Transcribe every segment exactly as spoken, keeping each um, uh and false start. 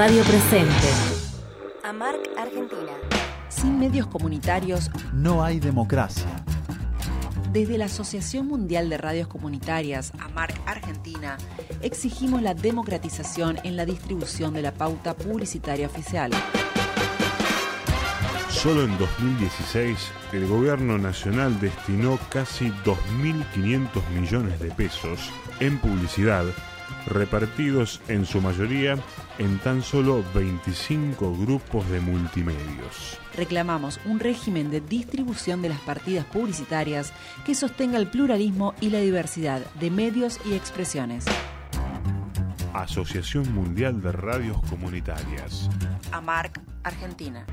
Radio Presente. AMARC Argentina. Sin medios comunitarios no hay democracia. Desde la Asociación Mundial de Radios Comunitarias, AMARC Argentina, exigimos la democratización en la distribución de la pauta publicitaria oficial. Solo en dos mil dieciséis, el gobierno nacional destinó casi dos mil quinientos millones de pesos en publicidad, repartidos en su mayoría en tan solo veinticinco grupos de multimedios. Reclamamos un régimen de distribución de las partidas publicitarias que sostenga el pluralismo y la diversidad de medios y expresiones. Asociación Mundial de Radios Comunitarias. AMARC Argentina.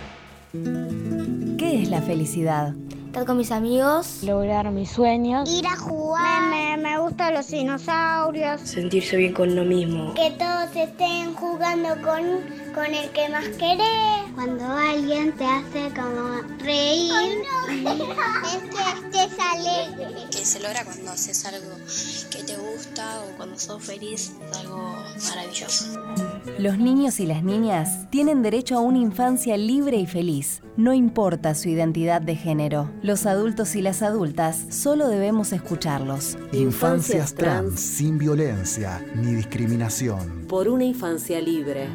¿Qué es la felicidad? Estar con mis amigos, lograr mis sueños, ir a jugar, me, me gustan los dinosaurios, sentirse bien con uno mismo, que todos estén jugando con, con el que más querés, cuando alguien te hace como reír, oh, no. Es que estés alegre, que se logra cuando haces algo que te gusta o cuando sos feliz, es algo maravilloso. Los niños y las niñas tienen derecho a una infancia libre y feliz, no importa su identidad de género. Los adultos y las adultas solo debemos escucharlos. Infancias trans, sin violencia ni discriminación. Por una infancia libre.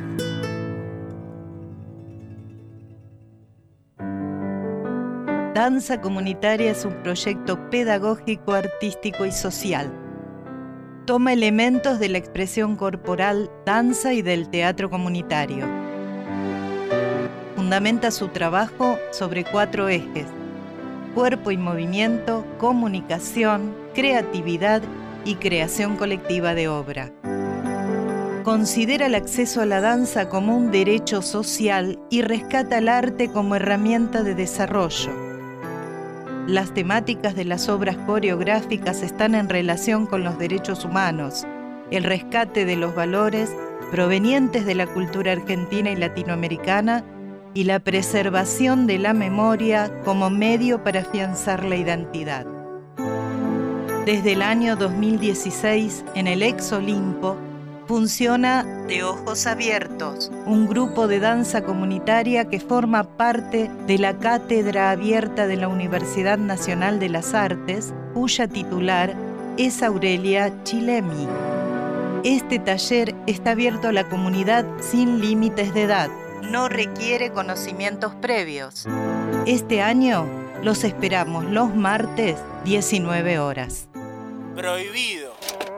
Danza Comunitaria es un proyecto pedagógico, artístico y social. Toma elementos de la expresión corporal, danza y del teatro comunitario. Fundamenta su trabajo sobre cuatro ejes: cuerpo y movimiento, comunicación, creatividad y creación colectiva de obra. Considera el acceso a la danza como un derecho social y rescata el arte como herramienta de desarrollo. Las temáticas de las obras coreográficas están en relación con los derechos humanos, el rescate de los valores provenientes de la cultura argentina y latinoamericana y la preservación de la memoria como medio para afianzar la identidad. Desde el año dos mil dieciséis, en el Ex Olimpo, funciona De Ojos Abiertos, un grupo de danza comunitaria que forma parte de la Cátedra Abierta de la Universidad Nacional de las Artes, cuya titular es Aurelia Chilemi. Este taller está abierto a la comunidad sin límites de edad. No requiere conocimientos previos. Este año los esperamos los martes, diecinueve horas. Prohibido.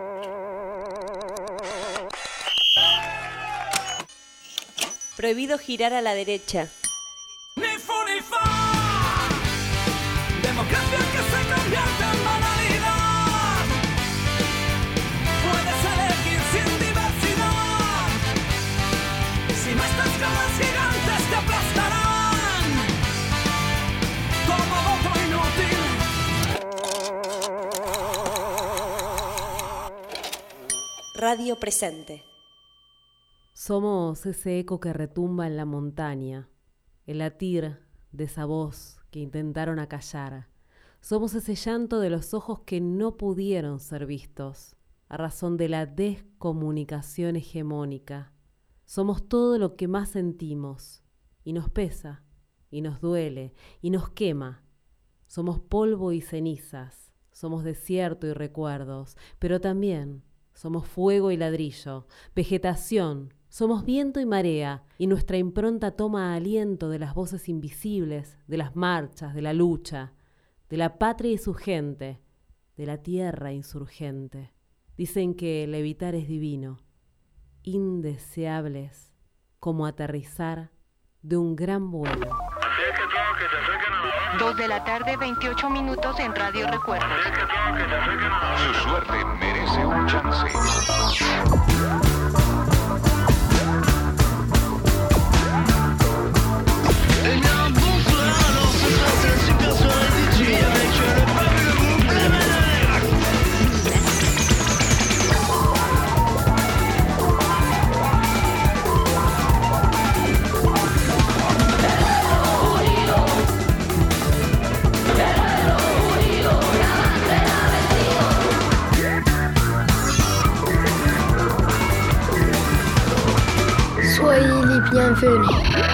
Prohibido girar a la derecha. Ni fu ni fa. Democracia que se convierte en banalidad. Puedes elegir sin diversidad. Si no estás con los gigantes te aplastarán. Como voto inútil. Radio Presente. Somos ese eco que retumba en la montaña, el latir de esa voz que intentaron acallar. Somos ese llanto de los ojos que no pudieron ser vistos, a razón de la descomunicación hegemónica. Somos todo lo que más sentimos, y nos pesa, y nos duele, y nos quema. Somos polvo y cenizas, somos desierto y recuerdos, pero también somos fuego y ladrillo, vegetación. Somos viento y marea, y nuestra impronta toma aliento de las voces invisibles, de las marchas, de la lucha, de la patria y su gente, de la tierra insurgente. Dicen que levitar es divino, indeseables como aterrizar de un gran vuelo. Dos de la tarde, veintiocho minutos en Radio Recuerdos. Su suerte merece un chance. unido, una bandera vencida. Bienvenue.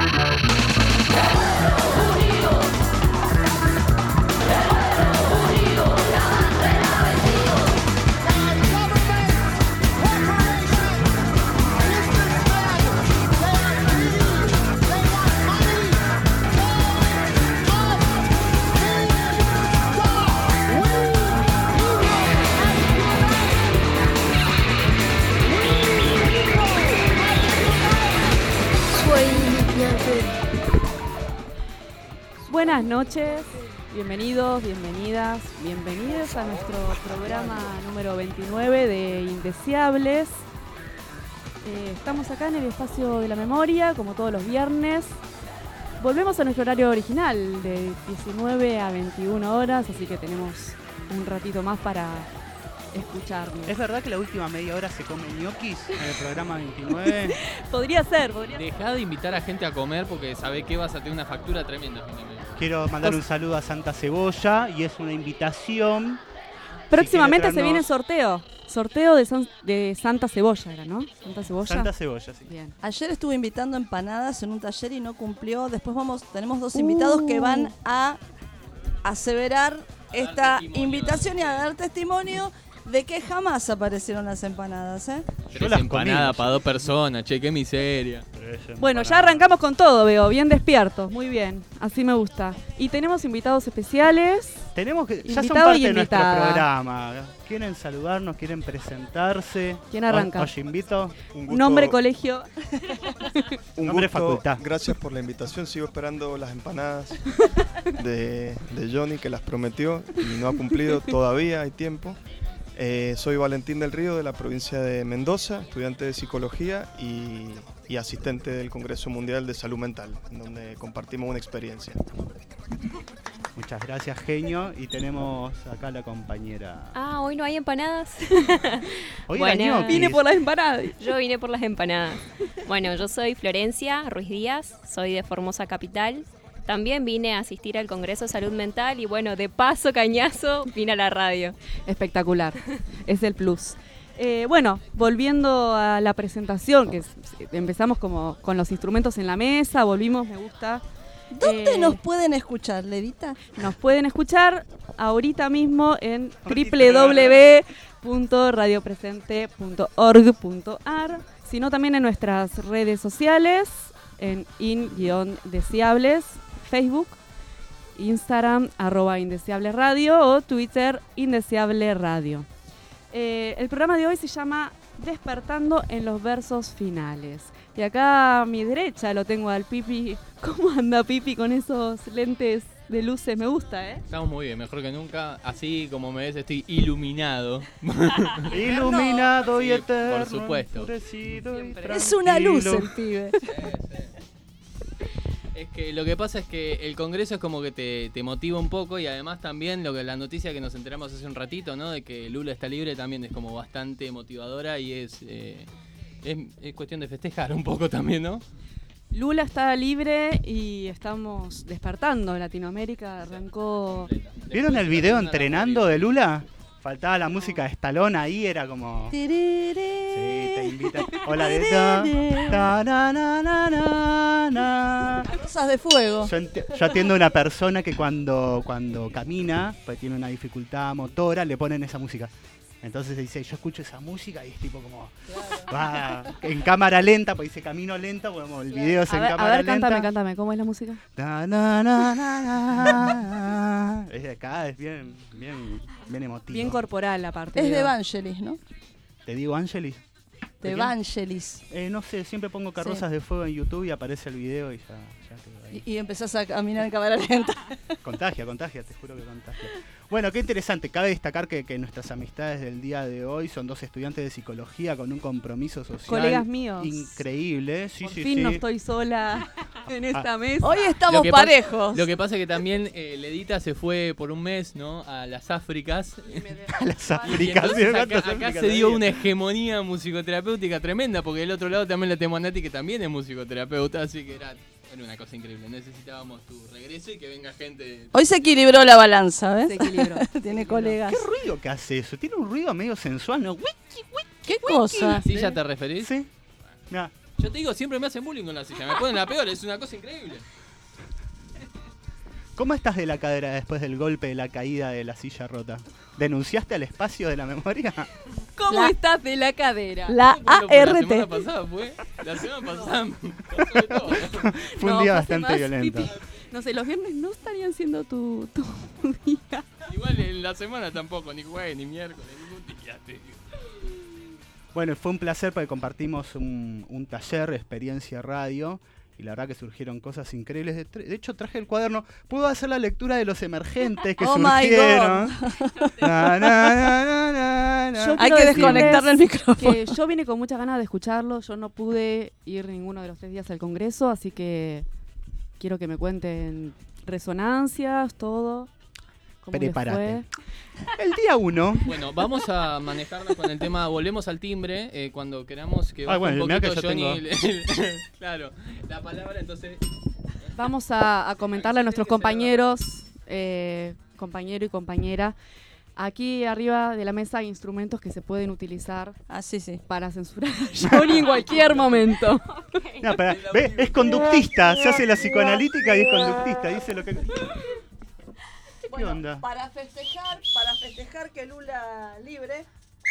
Buenas noches, bienvenidos, bienvenidas, bienvenidos a nuestro programa número veintinueve de Indeseables. Eh, estamos acá en el espacio de la memoria, como todos los viernes. Volvemos a nuestro horario original de diecinueve a veintiuna horas, así que tenemos un ratito más para escucharnos. ¿Es verdad que la última media hora se come ñoquis en el programa veintinueve? Podría ser, podría ser. Dejá de invitar a gente a comer porque sabés que vas a tener una factura tremenda. Quiero mandar un saludo a Santa Cebolla y es una invitación. Próximamente si se viene sorteo. Sorteo de, San, de Santa Cebolla, era, ¿no? Santa Cebolla. Santa Cebolla, sí. Bien. Ayer estuve invitando empanadas en un taller y no cumplió. Después vamos, tenemos dos invitados uh. que van a aseverar esta invitación y a dar testimonio de que jamás aparecieron las empanadas, ¿eh? Tres empanadas para dos personas, che, qué miseria. Bueno, ya arrancamos con todo, veo, bien despiertos, muy bien, así me gusta. Y tenemos invitados especiales. Tenemos que, ya son parte de nuestro programa. ¿Quieren saludarnos? ¿Quieren presentarse? ¿Quién arranca? Os invito. Un gusto. Nombre, colegio. Un nombre, gusto, facultad. Gracias por la invitación. Sigo esperando las empanadas de, de Johnny, que las prometió y no ha cumplido todavía, hay tiempo. Eh, soy Valentín del Río, de la provincia de Mendoza, estudiante de psicología y, y asistente del Congreso Mundial de Salud Mental, en donde compartimos una experiencia. Muchas gracias, genio. Y tenemos acá a la compañera. Ah, hoy no hay empanadas. Hoy bueno, vine por las empanadas. Yo vine por las empanadas. Bueno, yo soy Florencia Ruiz Díaz, soy de Formosa Capital. También vine a asistir al Congreso de Salud Mental y bueno, de paso, cañazo, vine a la radio. Espectacular, es el plus. Eh, bueno, volviendo a la presentación, que es, empezamos como con los instrumentos en la mesa, volvimos, me gusta. ¿Dónde eh, nos pueden escuchar, Levita? Nos pueden escuchar ahorita mismo en doble u doble u doble u punto radio presente punto org punto a r, sino también en nuestras redes sociales, en in-deseables, Facebook, Instagram, arroba Indeseable Radio o Twitter, Indeseable Radio. Eh, el programa de hoy se llama Despertando en los versos finales. Y acá a mi derecha lo tengo al Pipi. ¿Cómo anda Pipi con esos lentes de luces? Me gusta, ¿eh? Estamos muy bien, mejor que nunca. Así como me ves, estoy iluminado. Iluminado sí, y eterno. Por supuesto. Es una luz el pibe. Sí, sí. Es que lo que pasa es que el Congreso es como que te, te motiva un poco y además también lo que la noticia que nos enteramos hace un ratito, ¿no? De que Lula está libre también es como bastante motivadora y es, eh, es, es cuestión de festejar un poco también, ¿no? Lula está libre y estamos despertando. Latinoamérica arrancó... ¿Vieron el video entrenando de Lula? Faltaba la música de Stallone ahí, era como... Sí, te invitan. Hola, de ta, ta, na, na, na, na, na. Cosas de fuego. Yo, ent- yo atiendo a una persona que cuando, cuando camina, pues tiene una dificultad motora, le ponen esa música. Entonces dice, yo escucho esa música y es tipo como... Claro. Va en cámara lenta, pues dice camino lento, bueno, el video es a en ver, cámara a ver, lenta. cántame, cántame, ¿cómo es la música? Na, na, na, na, na. Es de acá, es bien, bien, bien emotivo. Bien corporal la parte. Es de Evangelis, ¿no? ¿Te digo Angelis? De, de Evangelis. Eh, no sé, siempre pongo Carrozas sí. de Fuego en YouTube y aparece el video y ya, ya quedo ahí. Y, y empezás a caminar en cámara lenta. Contagia, contagia, te juro que contagia. Bueno, qué interesante. Cabe destacar que, que nuestras amistades del día de hoy son dos estudiantes de psicología con un compromiso social colegas míos. Increíble. Sí, Por sí, fin sí. no estoy sola en esta ah. mesa. Hoy estamos lo parejos. Pa- lo que pasa es que también eh, Ledita se fue por un mes, ¿no? A las Áfricas. A las Áfricas. Y acá, acá se dio una hegemonía musicoterapéutica tremenda, porque del otro lado también la tenemos a Nati, que también es musicoterapeuta, así que era... Era una cosa increíble, necesitábamos tu regreso y que venga gente... Hoy se equilibró la balanza, ¿ves? Se equilibró. Tiene colegas. ¿Qué ruido que hace eso? Tiene un ruido medio sensual, ¿no? ¿Qué cosa? ¿Así ya te referís? Sí. Mira. Yo te digo, siempre me hacen bullying con la silla. Me ponen la peor, es una cosa increíble. ¿Cómo estás de la cadera después del golpe de la caída de la silla rota? ¿Denunciaste al espacio de la memoria? ¿Cómo La- estás de la cadera? La A R La T. semana pasada fue. La semana pasada pasó de todo. Fue un No, día fue bastante más violento. pipí. No sé, los viernes no estarían siendo tu, tu día. Igual en la semana tampoco, ni jueves, ni miércoles, ningún día. Te digo. Bueno, fue un placer porque compartimos un, un taller, experiencia radio, y la verdad que surgieron cosas increíbles. De, de hecho, traje el cuaderno. Puedo hacer la lectura de los emergentes que Oh my surgieron. God. Na, na, na, na, na, na. Yo Hay quiero que decirles desconectarle el micrófono. Que yo vine con muchas ganas de escucharlo. Yo no pude ir ninguno de los tres días al Congreso, así que quiero que me cuenten resonancias, todo. ¿Cómo les Prepárate. fue? El día uno. Bueno, vamos a manejarnos con el tema. Volvemos al timbre eh, cuando queramos que Ah, baje bueno, un mirá poquito que yo Johnny. tengo- Claro, la palabra entonces. Vamos a, a comentarle a nuestros compañeros, eh, compañero y compañera. Aquí arriba de la mesa hay instrumentos que se pueden utilizar Ah, sí, sí. para censurar a Johnny en cualquier momento. No, pero, ve, es conductista. Se hace la psicoanalítica y es conductista. Dice lo que. ¿Qué onda? Para festejar, para festejar que Lula libre.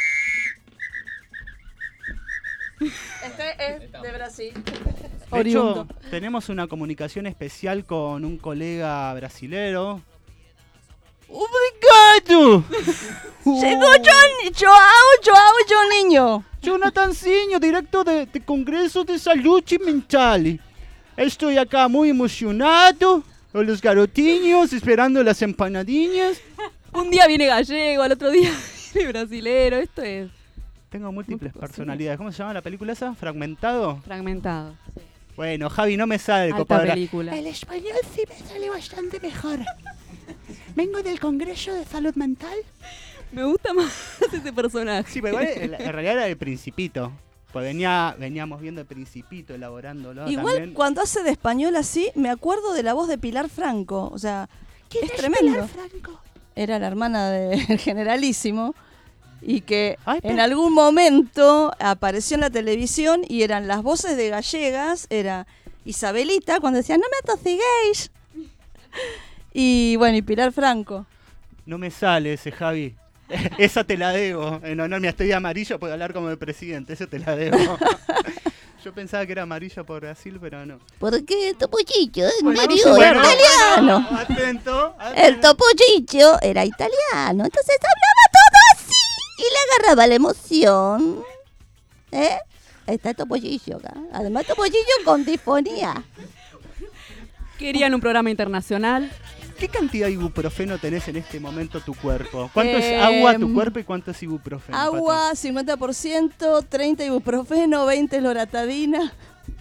Este es de Brasil. De hecho, tenemos una comunicación especial con un colega brasilero. ¡Obrigado! Llegó John, Joao, Joao, Johninho. Jonathanzinho, director de, de Congreso de Salud Mental. Estoy acá muy emocionado, con los garotinhos, esperando las empanadinhas. Un día viene gallego, al otro día viene brasilero. Esto es Tengo múltiples personalidades. ¿Cómo se llama la película esa? ¿Fragmentado? fragmentado. Bueno, Javi, no me sale el Alta copadre. película. El español sí me sale bastante mejor. Vengo del Congreso de Salud Mental. Me gusta más ese personaje. Sí, pero igual en, en realidad era el Principito. Pues venía, veníamos viendo el Principito, elaborándolo Igual también. cuando hace de español así, me acuerdo de la voz de Pilar Franco. O sea, es tremendo. Era la hermana del Generalísimo. Y que Ay, pero- en algún momento apareció en la televisión y eran las voces de gallegas. Era Isabelita cuando decía, no me atosiguéis. Y bueno, y Pilar Franco. No me sale ese, Javi. Esa te la debo. En honor, mira, estoy de amarillo, puedo hablar como el presidente. Ese te la debo. Yo pensaba que era amarillo por Brasil, pero no. Porque Topollillo es Bueno, medio bueno, italiano. bueno, atento, El Topollillo era italiano, entonces hablaba todo así y le agarraba la emoción. ¿Eh? Ahí está Topollillo acá. Además Topollillo con disfonía. Querían un programa internacional. ¿Qué cantidad de ibuprofeno tenés en este momento tu cuerpo? ¿Cuánto Eh, es agua tu cuerpo y cuánto es ibuprofeno? Agua, cincuenta por ciento, treinta ibuprofeno, veinte loratadina.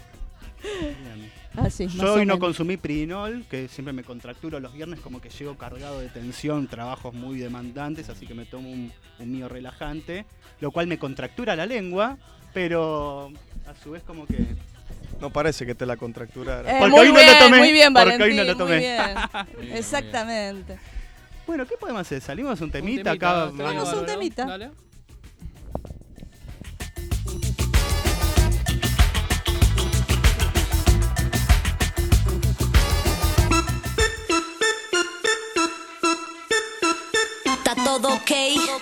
Así, más Yo o hoy no menos. consumí Prinol, que siempre me contracturo los viernes, como que llego cargado de tensión, trabajos muy demandantes, así que me tomo un, un mío relajante, lo cual me contractura la lengua, pero a su vez como que... No parece que te la contracturara. Eh, Porque muy hoy no bien, lo tomé, muy bien, porque Valentín, hoy no lo tomé. muy bien. Muy bien, Exactamente. Bueno, ¿qué podemos hacer? ¿Salimos un temita, Un temita, acá? estaría Vamos a un bárbaro. temita. Dale. Está todo ok,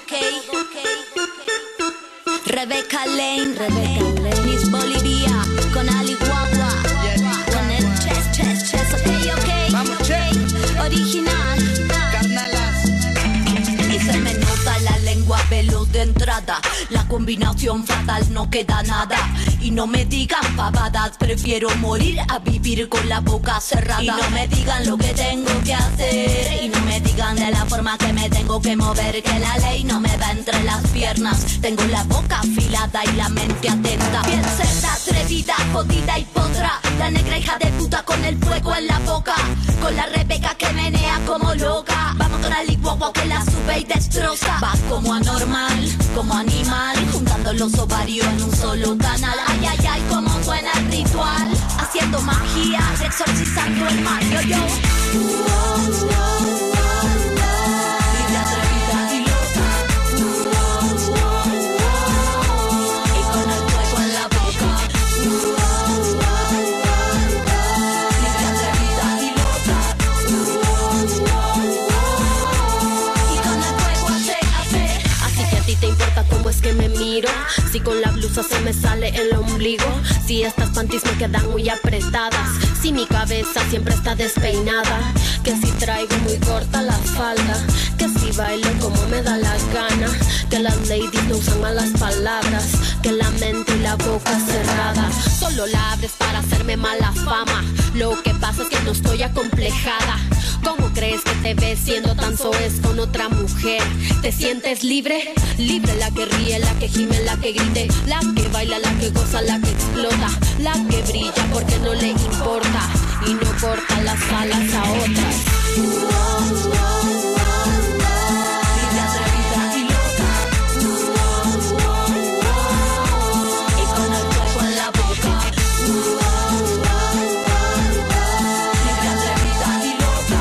Rebecca Lane, Miss Bolivia, con Ali Guagua, con el chess, chess, chess, ok, ok, ok, original, y se me nota la lengua veloz de entrada, la combinación fatal no queda nada, y no me digan pavadas, prefiero morir a vivir con la boca cerrada, y no me digan lo que tengo que hacer, y no me digan de la forma que me tengo que mover, que la ley no me va entre las piernas, tengo la boca afilada y la mente atenta, bien cerda, atrevida, jodida y potra, la negra hija de puta con el fuego en la boca, con la Rebeca que menea como loca, vamos con Ali Guagua que la sube y destroza, va como anormal, como animal, juntando los ovarios en un solo canal, ay ay ay como suena el ritual, haciendo magia, exorcizando el mal, yo yo, libre, atrevida y loca, y con el fuego en la boca. Si con la blusa se me sale el ombligo, si estas panties me quedan muy apretadas, si mi cabeza siempre está despeinada, que si traigo muy corta la falda, que si bailo como me da la gana, que las ladies no usan malas palabras, que la mente y la boca cerrada, solo la abres para hacerme mala fama. Lo que pasa es que no estoy acomplejada. ¿Cómo crees que te ves siendo tan soez con otra mujer? ¿Te sientes libre? Libre, la que ríe, la que gime, la que grite, la que baila, la que goza, la que explota, la que brilla porque no le importa y no corta las alas a otras. Libre, atrevida y loca, y con el fuego en la boca. Libre, atrevida y loca,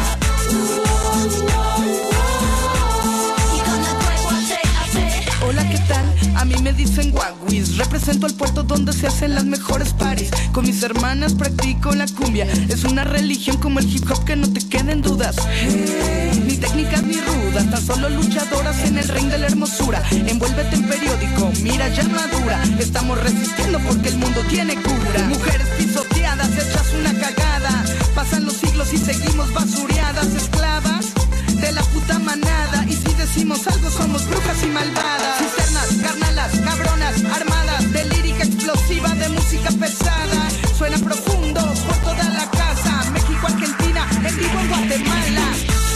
y con el fuego hace, hace. Hola, ¿qué tal? A mí me dicen Guaguis, represento al puerto donde se hacen las mejores paris. Con mis hermanas practico la cumbia, es una religión como el hip hop que no te queden dudas. Hey, ni técnicas ni rudas, tan solo luchadoras en el ring de la hermosura. Envuélvete en periódico, mira ya madura, estamos resistiendo porque el mundo tiene cura. Mujeres pisoteadas, hechas una cagada, pasan los siglos y seguimos basureadas, esclavas de la puta manada. Y si decimos algo somos brujas y malvadas. Cisternas, carnalas, cabronas, armadas de lírica explosiva, de música pesada. Suena profundo por toda la casa. México, Argentina, en vivo en Guatemala.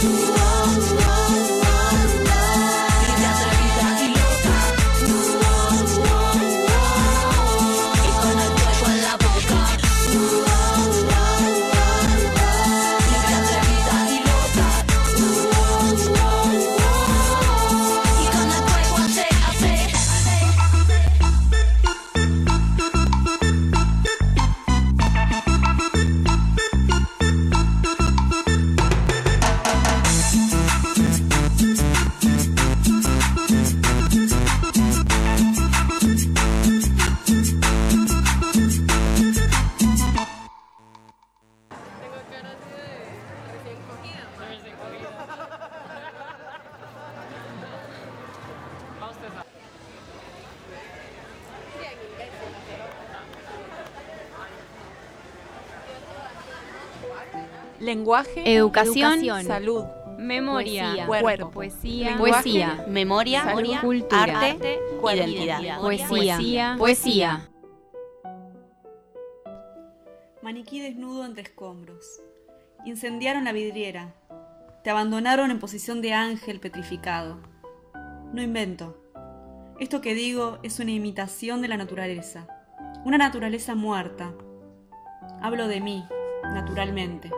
Libre, atrevida y loca, y con el fuego en la boca. Libre, atrevida y loca, y con el fuego hace, hace. Lenguaje, educación, educación, salud, memoria, poesía, cuerpo, poesía, poesía, memoria, salud, cultura, arte, identidad, poesía, poesía. Maniquí desnudo entre escombros. Incendiaron la vidriera. Te abandonaron en posición de ángel petrificado. No invento. Esto que digo es una imitación de la naturaleza. Una naturaleza muerta. Hablo de mí, naturalmente.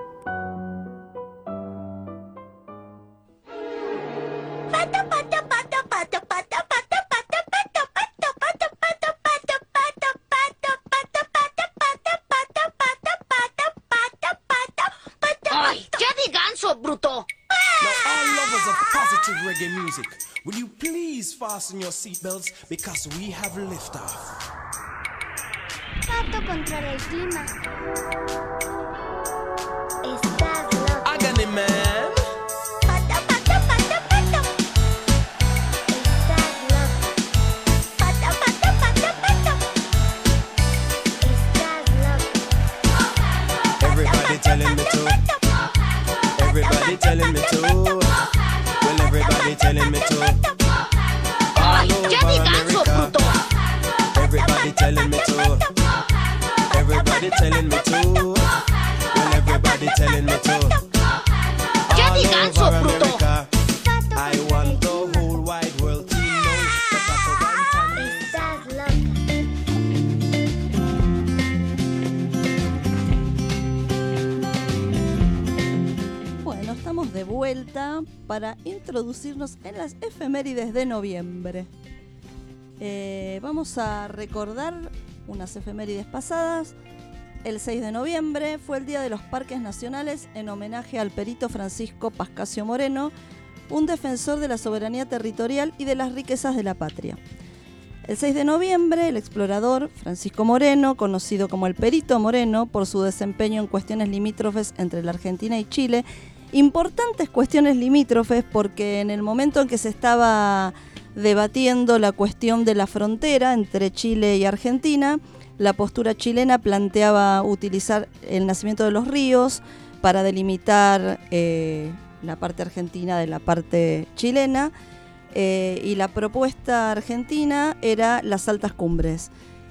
¡Ay, ya de ganso, bruto! Now, all lovers of positive reggae music, will you please fasten your seatbelts because we have liftoff. Pato controla el clima. Estás loco. Hágale, man. Pato, pato, pato, pato. Estás loco. Pato, pato, pato, pato. Estás loco. Everybody telling me to. Everybody telling me to. Well, everybody telling me to. ¡Ay, ya de ganso, bruto! Everybody telling me to. Everybody telling me to. Well, everybody telling me to. ¡Ya de ganso, bruto! I want the whole wide world to know that Estás loco. Bueno, estamos de vuelta para introducirnos en las efemérides de noviembre. Eh, vamos a recordar unas efemérides pasadas. El seis de noviembre fue el Día de los Parques Nacionales en homenaje al perito Francisco Pascasio Moreno, un defensor de la soberanía territorial y de las riquezas de la patria. El seis de noviembre, el explorador Francisco Moreno, conocido como el Perito Moreno por su desempeño en cuestiones limítrofes entre la Argentina y Chile, importantes cuestiones limítrofes porque en el momento en que se estaba debatiendo la cuestión de la frontera entre Chile y Argentina. La postura chilena planteaba utilizar el nacimiento de los ríos para delimitar eh, la parte argentina de la parte chilena, eh, y la propuesta argentina era las altas cumbres.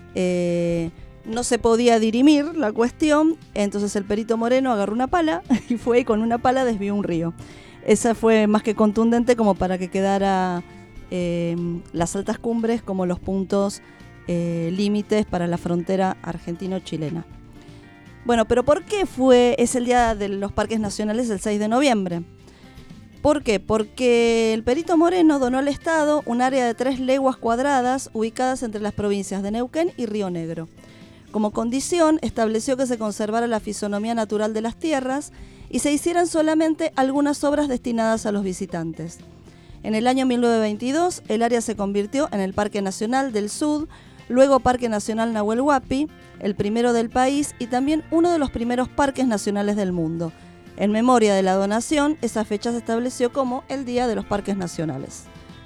Eh, no se podía dirimir la cuestión, entonces el Perito Moreno agarró una pala y fue y con una pala desvió un río. Esa fue más que contundente como para que quedara eh, las altas cumbres como los puntos eh, límites para la frontera argentino-chilena. Bueno, pero ¿por qué fue, es el Día de los Parques Nacionales el seis de noviembre? ¿Por qué? Porque el Perito Moreno donó al Estado un área de tres leguas cuadradas ubicadas entre las provincias de Neuquén y Río Negro. Como condición, estableció que se conservara la fisonomía natural de las tierras y se hicieran solamente algunas obras destinadas a los visitantes. En el año mil novecientos veintidós, el área se convirtió en el Parque Nacional del Sud, luego Parque Nacional Nahuel Huapi, el primero del país y también uno de los primeros parques nacionales del mundo. En memoria de la donación, esa fecha se estableció como el Día de los Parques Nacionales.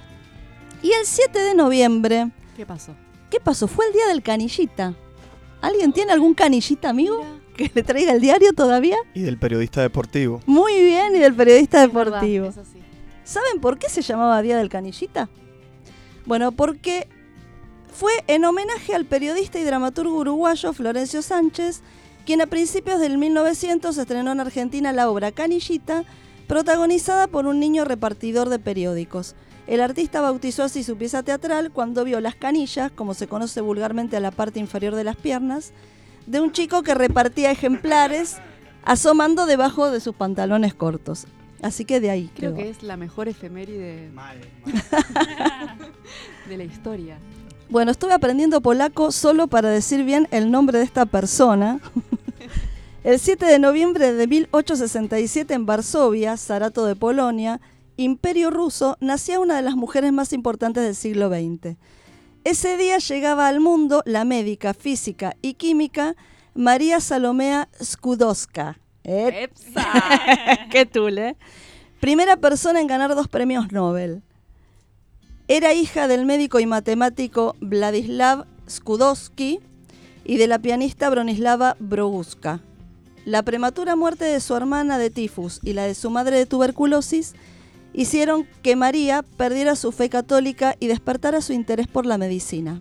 Y el siete de noviembre... ¿Qué pasó? ¿Qué pasó? Fue el Día del Canillita. ¿Alguien tiene algún canillita, amigo? Mira. ¿Que le traiga el diario todavía? Y del periodista deportivo. Muy bien, y del periodista es deportivo. Verdad, eso sí. ¿Saben por qué se llamaba Día del Canillita? Bueno, porque fue en homenaje al periodista y dramaturgo uruguayo Florencio Sánchez, quien a principios del mil novecientos estrenó en Argentina la obra Canillita, protagonizada por un niño repartidor de periódicos. El artista bautizó así su pieza teatral cuando vio las canillas, como se conoce vulgarmente a la parte inferior de las piernas, de un chico que repartía ejemplares asomando debajo de sus pantalones cortos. Así que de ahí creo quedó. que es la mejor efeméride mal, mal. de la historia. Bueno, estuve aprendiendo polaco solo para decir bien el nombre de esta persona. El siete de noviembre de mil ochocientos sesenta y siete en Varsovia, Sarato de Polonia, Imperio Ruso, nacía una de las mujeres más importantes del siglo veinte. Ese día llegaba al mundo la médica, física y química María Salomea Skłodowska. ¿Eh? ¡Qué tule! ¿eh? Primera persona en ganar dos premios Nobel. Era hija del médico y matemático Vladislav Skłodowski y de la pianista Bronislava Broguska. La prematura muerte de su hermana de tifus y la de su madre de tuberculosis hicieron que María perdiera su fe católica y despertara su interés por la medicina.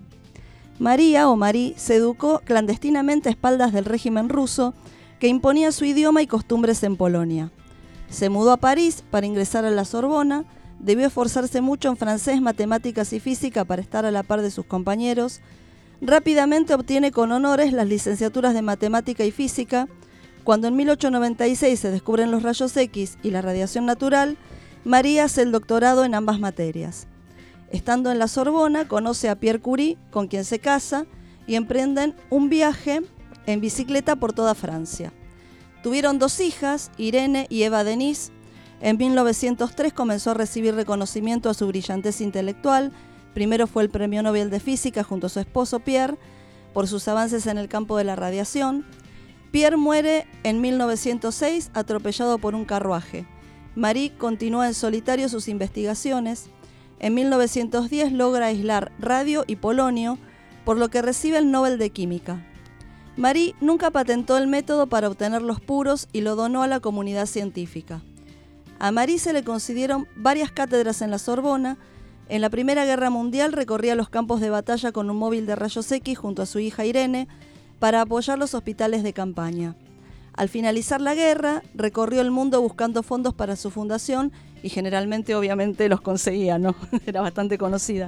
María, o Marie, se educó clandestinamente a espaldas del régimen ruso, que imponía su idioma y costumbres en Polonia. Se mudó a París para ingresar a la Sorbona, debió esforzarse mucho en francés, matemáticas y física para estar a la par de sus compañeros. Rápidamente obtiene con honores las licenciaturas de matemática y física. Cuando en mil ochocientos noventa y seis se descubren los rayos X y la radiación natural, María hace el doctorado en ambas materias. Estando en la Sorbona, conoce a Pierre Curie, con quien se casa, y emprenden un viaje en bicicleta por toda Francia. Tuvieron dos hijas, Irene y Eva Denise. En mil novecientos tres comenzó a recibir reconocimiento a su brillantez intelectual. Primero fue el Premio Nobel de Física junto a su esposo Pierre, por sus avances en el campo de la radiación. Pierre muere en mil novecientos seis atropellado por un carruaje. Marie continúa en solitario sus investigaciones. En mil novecientos diez logra aislar radio y polonio, por lo que recibe el Nobel de Química. Marie nunca patentó el método para obtener los puros y lo donó a la comunidad científica. A Marie se le concedieron varias cátedras en la Sorbona. En la Primera Guerra Mundial recorría los campos de batalla con un móvil de rayos X junto a su hija Irene para apoyar los hospitales de campaña. Al finalizar la guerra, recorrió el mundo buscando fondos para su fundación y generalmente, obviamente, los conseguía, ¿no? Era bastante conocida.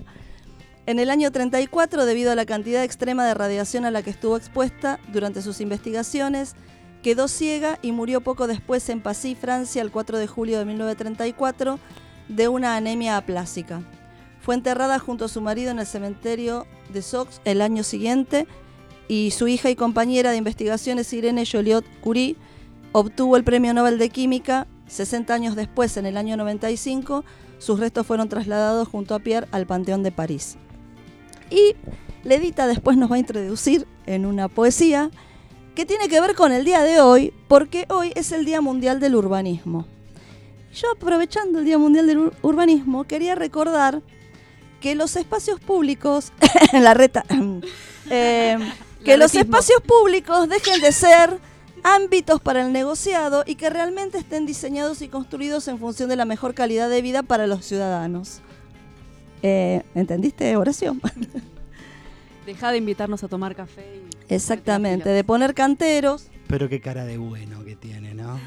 En el año treinta y cuatro, debido a la cantidad extrema de radiación a la que estuvo expuesta durante sus investigaciones, quedó ciega y murió poco después en Passy, Francia, el cuatro de julio de mil novecientos treinta y cuatro, de una anemia aplásica. Fue enterrada junto a su marido en el cementerio de Sox el año siguiente, y su hija y compañera de investigaciones, Irene Joliot Curie, obtuvo el Premio Nobel de Química. sesenta años después, en el año noventa y cinco, sus restos fueron trasladados junto a Pierre al Panteón de París. Y Ledita después nos va a introducir en una poesía que tiene que ver con el día de hoy, porque hoy es el Día Mundial del Urbanismo. Yo, aprovechando el Día Mundial del Ur- Urbanismo, quería recordar que los espacios públicos, la reta, eh, que La los retismo. espacios públicos dejen de ser ámbitos para el negociado y que realmente estén diseñados y construidos en función de la mejor calidad de vida para los ciudadanos. Eh, ¿Entendiste, Horacio? Deja de invitarnos a tomar café. Y Exactamente, de poner canteros. Pero qué cara de bueno que tiene, ¿no?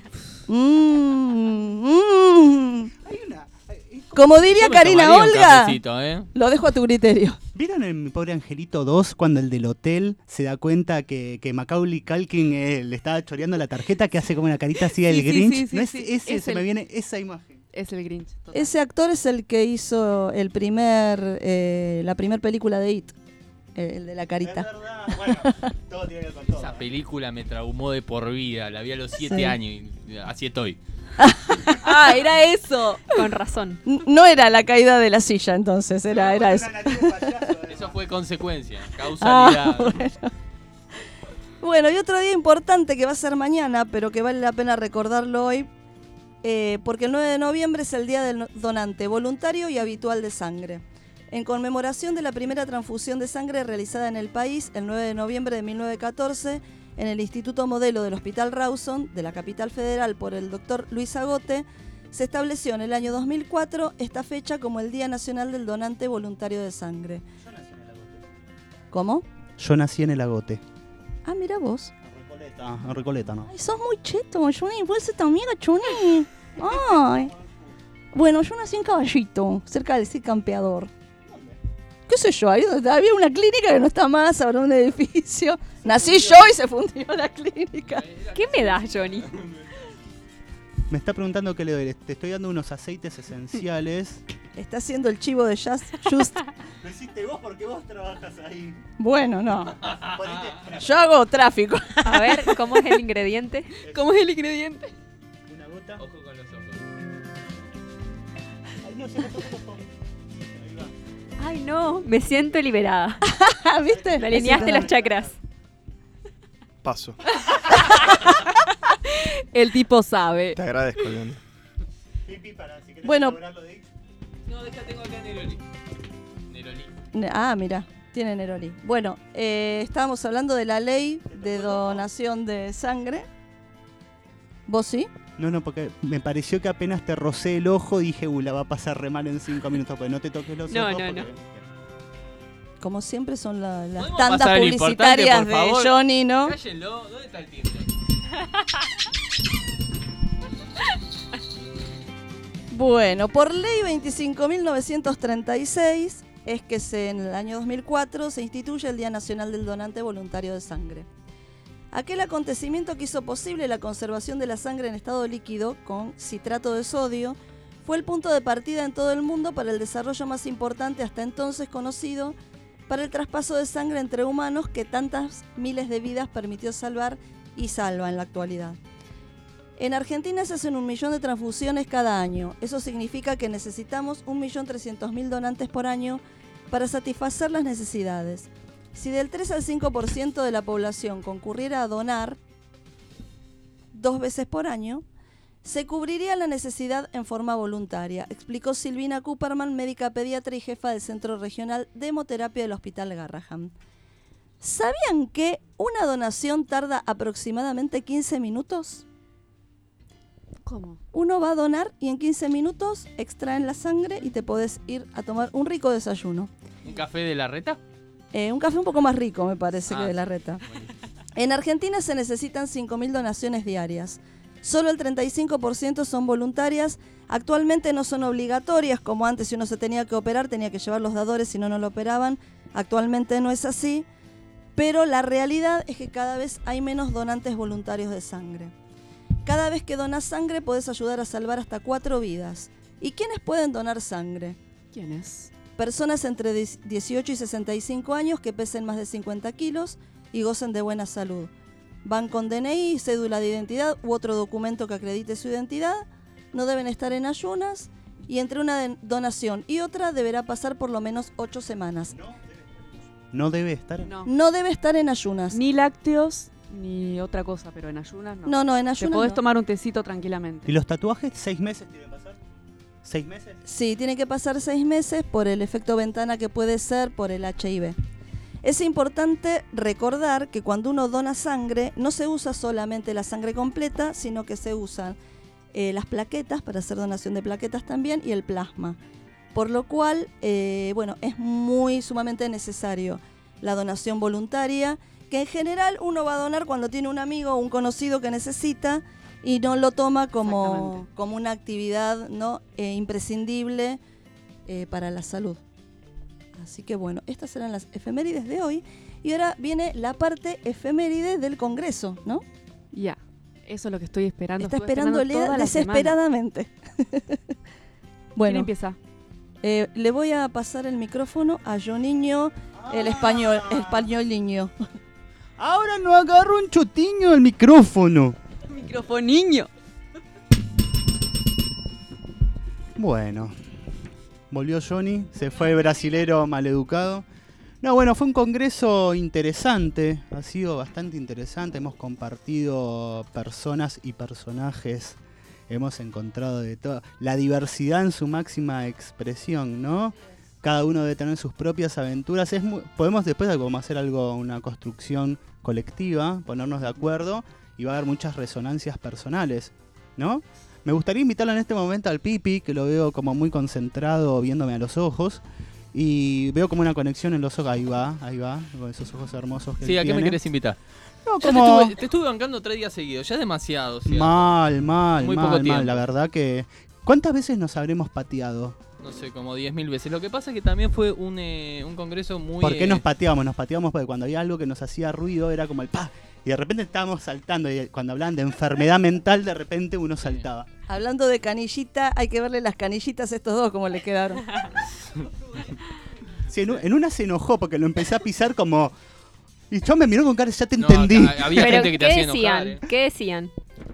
Mm, mm. Como diría Yo me Karina tomaría un Olga, cafecito, ¿eh? lo dejo a tu criterio. ¿Vieron en Mi Pobre Angelito dos cuando el del hotel se da cuenta que, que Macaulay Culkin eh, le estaba choreando la tarjeta, que hace como una carita así del Sí, sí, Grinch? sí, sí, ¿No es sí. ese? Es Se el- me viene esa imagen. Es el Grinch. total. Ese actor es el que hizo el primer, eh, la primera película de It, eh, el de la carita. Bueno, todo tiene que ver con todo. Esa película me traumó de por vida. La vi a los siete Sí. años y así estoy. Ah, era eso. Con razón. N- No era la caída de la silla entonces, era, era eso. Eso fue consecuencia, Ah, causalidad. bueno. Bueno, y otro día importante que va a ser mañana, pero que vale la pena recordarlo hoy, eh, porque el nueve de noviembre es el Día del no- Donante Voluntario y Habitual de Sangre. En conmemoración de la primera transfusión de sangre realizada en el país el nueve de noviembre de mil novecientos catorce en el Instituto Modelo del Hospital Rawson de la capital federal por el doctor Luis Agote, se estableció en el año dos mil cuatro esta fecha como el Día Nacional del Donante Voluntario de Sangre. ¿Cómo? Yo nací en el Agote. Ah, mira vos. Recoleta, en Recoleta, ¿no? Ay, sos muy cheto, Johnny. ¿Puedes ser tu amiga, Johnny? Ay. Bueno, yo nací en Caballito, cerca del C I C Campeador. ¿Qué sé yo? Ahí donde había una clínica que no está más, ahora un edificio. Nací yo y se fundió la clínica. ¿Qué me das, Johnny? Me está preguntando qué le doy. Te estoy dando unos aceites esenciales. Está haciendo el chivo de Just. Just. Lo hiciste vos porque vos trabajas ahí. Bueno, no. Yo hago tráfico. A ver, ¿cómo es el ingrediente? ¿Cómo es el ingrediente? Una gota. Ojo con los ojos. Ay, no, se me tocó los ojos. Ahí va. Ay, no, me siento liberada. ¿Viste? Me alineaste los chakras. Paso. El tipo sabe. Te agradezco, León. Pipi, para, si querés Bueno. elaborar lo de X. No, deja, tengo acá Neroli. Neroli. Ne- Ah, mira, tiene Neroli. Bueno, eh, estábamos hablando de la ley de donación de sangre. ¿Vos sí? No, no, porque me pareció que apenas te rocé el ojo, dije, uh, la va a pasar re mal en cinco minutos, porque no te toques los No, ojos. no, porque- no. Como siempre son la- las ¿Podemos tandas pasar lo importante, publicitarias por de favor? Johnny, ¿no? Cállenlo, ¿dónde está el timbre? Bueno, por ley veinticinco mil novecientos treinta y seis es que se, en el año dos mil cuatro se instituye el Día Nacional del Donante Voluntario de Sangre. Aquel acontecimiento que hizo posible la conservación de la sangre en estado líquido con citrato de sodio fue el punto de partida en todo el mundo para el desarrollo más importante hasta entonces conocido para el traspaso de sangre entre humanos que tantas miles de vidas permitió salvar y salva en la actualidad. En Argentina se hacen un millón de transfusiones cada año. Eso significa que necesitamos un millón trescientos mil donantes por año para satisfacer las necesidades. Si del tres al cinco por ciento de la población concurriera a donar dos veces por año, se cubriría la necesidad en forma voluntaria, explicó Silvina Cooperman, médica pediatra y jefa del Centro Regional de Hemoterapia del Hospital Garrahan. ¿Sabían que una donación tarda aproximadamente quince minutos? ¿Cómo? Uno va a donar y en quince minutos extraen la sangre y te podés ir a tomar un rico desayuno. ¿Un café de la reta? Eh, un café un poco más rico, me parece, Ah, que de la reta. En Argentina se necesitan cinco mil donaciones diarias. Solo el treinta y cinco por ciento son voluntarias. Actualmente no son obligatorias, como antes si uno se tenía que operar, tenía que llevar los dadores, si no, no lo operaban. Actualmente no es así. Pero la realidad es que cada vez hay menos donantes voluntarios de sangre. Cada vez que donas sangre podés ayudar a salvar hasta cuatro vidas. ¿Y quiénes pueden donar sangre? ¿Quiénes? Personas entre dieciocho y sesenta y cinco años que pesen más de cincuenta kilos y gocen de buena salud. Van con D N I, cédula de identidad u otro documento que acredite su identidad. No deben estar en ayunas y entre una de- donación y otra deberá pasar por lo menos ocho semanas. No debe estar en... No. No debe estar en ayunas. Ni lácteos, ni otra cosa, pero en ayunas no. No, no, en Te ayunas podés no. tomar un tecito tranquilamente. ¿Y los tatuajes? ¿Seis meses tiene que pasar? ¿Seis meses? Sí, tiene que pasar seis meses por el efecto ventana que puede ser por el H I V. Es importante recordar que cuando uno dona sangre, no se usa solamente la sangre completa, sino que se usan eh, las plaquetas para hacer donación de plaquetas también y el plasma. Por lo cual, eh, bueno, es muy sumamente necesario la donación voluntaria, que en general uno va a donar cuando tiene un amigo o un conocido que necesita y no lo toma como, como una actividad, ¿no? eh, imprescindible eh, para la salud. Así que bueno, estas eran las efemérides de hoy. Y ahora viene la parte efeméride del Congreso, ¿no? Ya, eso es lo que estoy esperando. Está Estuve esperando toda la desesperadamente. Bueno, ¿Quién empieza? Eh, le voy a pasar el micrófono a Joniño, el español, el español niño. Ahora no agarro un chotiño el micrófono. Microfoniño. Bueno, volvió Johnny, se fue el brasilero maleducado. No, bueno, fue un congreso interesante, ha sido bastante interesante, hemos compartido personas y personajes, hemos encontrado de todo, la diversidad en su máxima expresión, ¿no? Cada uno debe tener sus propias aventuras, es muy, podemos después como hacer algo, una construcción colectiva, ponernos de acuerdo y va a haber muchas resonancias personales, ¿no? Me gustaría invitarlo en este momento al Pipi, que lo veo como muy concentrado viéndome a los ojos. Y veo como una conexión en los ojos. Ahí va, ahí va, con esos ojos hermosos que Sí, él ¿a qué tiene. me querés invitar? No, Ya como... te, estuve, te estuve bancando tres días seguidos, ya es demasiado. ¿cierto? Mal, mal, Muy mal, poco mal. tiempo. La verdad que... ¿Cuántas veces nos habremos pateado? No sé, como diez mil veces. Lo que pasa es que también fue un, eh, un congreso muy... ¿Por qué eh, nos pateábamos? Nos pateábamos porque cuando había algo que nos hacía ruido era como el pa. Y de repente estábamos saltando. Y cuando hablaban de enfermedad mental, de repente uno saltaba. Hablando de canillita, hay que verle las canillitas a estos dos como le quedaron. Sí, en, en una se enojó porque lo empecé a pisar como... Y yo me miró con cara, ya te No, entendí. acá había Pero, gente que te ¿qué hacía decían? enojar, ¿eh? ¿Qué decían?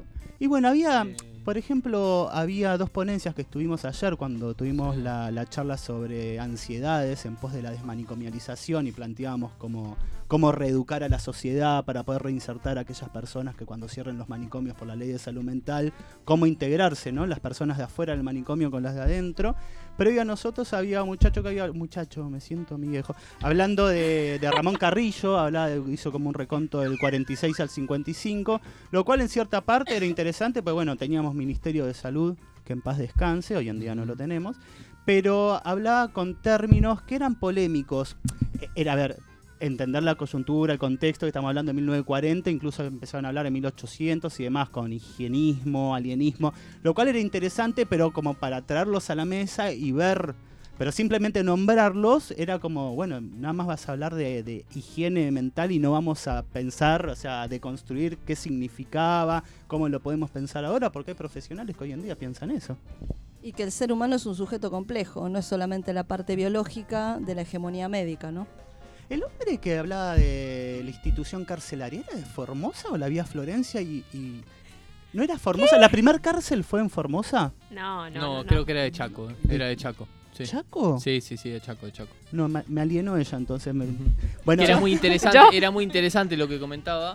Y bueno, había, por ejemplo, había dos ponencias que estuvimos ayer cuando tuvimos la, la charla sobre ansiedades en pos de la desmanicomialización y planteábamos cómo, cómo reeducar a la sociedad para poder reinsertar a aquellas personas que cuando cierren los manicomios por la ley de salud mental, cómo integrarse, ¿no? Las personas de afuera del manicomio con las de adentro. Previo a nosotros había un muchacho que había, muchacho, me siento mi viejo, hablando de, de Ramón Carrillo, hablaba de, hizo como un reconto del cuarenta y seis al cincuenta y cinco, lo cual en cierta parte era interesante, pues bueno, teníamos Ministerio de Salud, que en paz descanse, hoy en día no lo tenemos, pero hablaba con términos que eran polémicos, era, a ver, entender la coyuntura, el contexto, que estamos hablando de mil novecientos cuarenta, incluso empezaron a hablar en mil ochocientos y demás, con higienismo, alienismo, lo cual era interesante, pero como para traerlos a la mesa y ver, pero simplemente nombrarlos, era como, bueno, nada más vas a hablar de, de higiene mental y no vamos a pensar, o sea, de construir qué significaba, cómo lo podemos pensar ahora, porque hay profesionales que hoy en día piensan eso. Y que el ser humano es un sujeto complejo, no es solamente la parte biológica de la hegemonía médica, ¿no? El hombre que hablaba de la institución carcelaria, ¿era de Formosa o la vía Florencia? Y, y... ¿No era Formosa? ¿La primer cárcel fue en Formosa? No, no, No, no. creo que era de Chaco. eh. Era de Chaco. Sí. ¿Chaco? Sí, sí, sí, de Chaco, de Chaco. No, me, me alienó ella, entonces. Me... Bueno, era muy interesante, ¿Yo? era muy interesante lo que comentaba,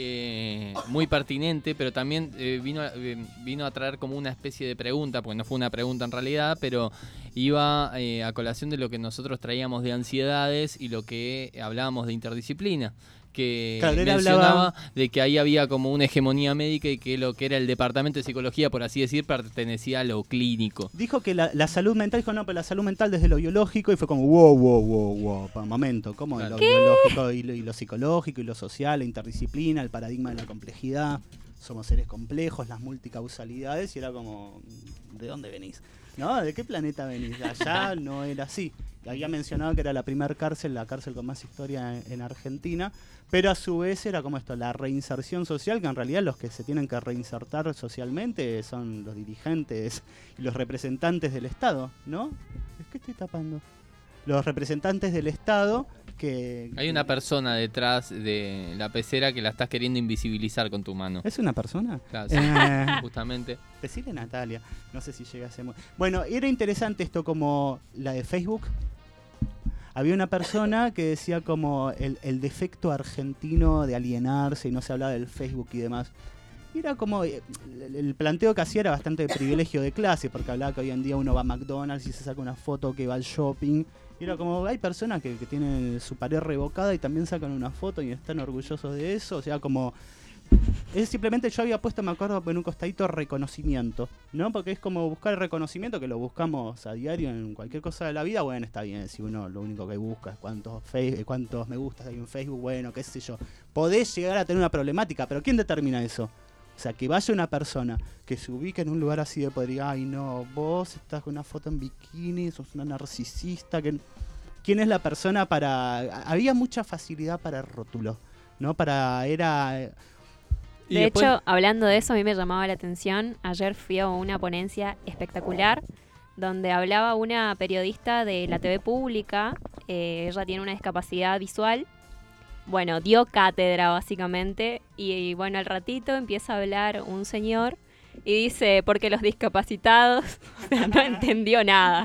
eh, muy pertinente, pero también eh, vino, a, eh, vino a traer como una especie de pregunta, porque no fue una pregunta en realidad, pero iba eh, a colación de lo que nosotros traíamos de ansiedades y lo que hablábamos de interdisciplina. Que Claro, él mencionaba hablaba- de que ahí había como una hegemonía médica y que lo que era el departamento de psicología, por así decir, pertenecía a lo clínico. dijo que la, la salud mental, dijo no, pero la salud mental desde lo biológico, y fue como wow, wow, wow, wow, para un momento, ¿cómo de lo ¿Qué? biológico y lo, y lo psicológico y lo social, la interdisciplina, el paradigma de la complejidad, somos seres complejos, las multicausalidades, y era como, ¿de dónde venís? ¿No? ¿De qué planeta venís? Allá no era así. Había mencionado que era la primer cárcel, la cárcel con más historia en, en Argentina, pero a su vez era como esto, la reinserción social, que en realidad los que se tienen que reinsertar socialmente son los dirigentes y los representantes del Estado, ¿no? ¿Es que estoy tapando? Los representantes del Estado que... Hay una persona detrás de la pecera que la estás queriendo invisibilizar con tu mano. ¿Es una persona? Claro, sí, Eh, justamente. Decirle Natalia, no sé si llegase muy... Bueno, era interesante esto como la de Facebook. Había una persona que decía como el, el defecto argentino de alienarse y no se hablaba del Facebook y demás. Y era como, eh, el planteo que hacía era bastante de privilegio de clase, porque hablaba que hoy en día uno va a McDonald's y se saca una foto que va al shopping. Y era como, hay personas que, que tienen su pared revocada y también sacan una foto y están orgullosos de eso. O sea, como, es simplemente, yo había puesto, me acuerdo, en un costadito reconocimiento, ¿no? Porque es como buscar el reconocimiento, que lo buscamos a diario en cualquier cosa de la vida. Bueno, está bien, si uno lo único que busca es cuántos, fe- cuántos me gustas hay en Facebook, bueno, qué sé yo. Podés llegar a tener una problemática, pero ¿quién determina eso? O sea, que vaya una persona que se ubique en un lugar así de poder, ay no, vos estás con una foto en bikini, sos una narcisista. Que... ¿Quién es la persona para...? Había mucha facilidad para el rótulo, ¿no? Para... era... Y de después... hecho, hablando de eso, a mí me llamaba la atención. Ayer fui a una ponencia espectacular donde hablaba una periodista de la T V pública. Eh, ella tiene una discapacidad visual. Bueno, dio cátedra básicamente y, y bueno, al ratito empieza a hablar un señor y dice, porque los discapacitados, o sea, no entendió nada.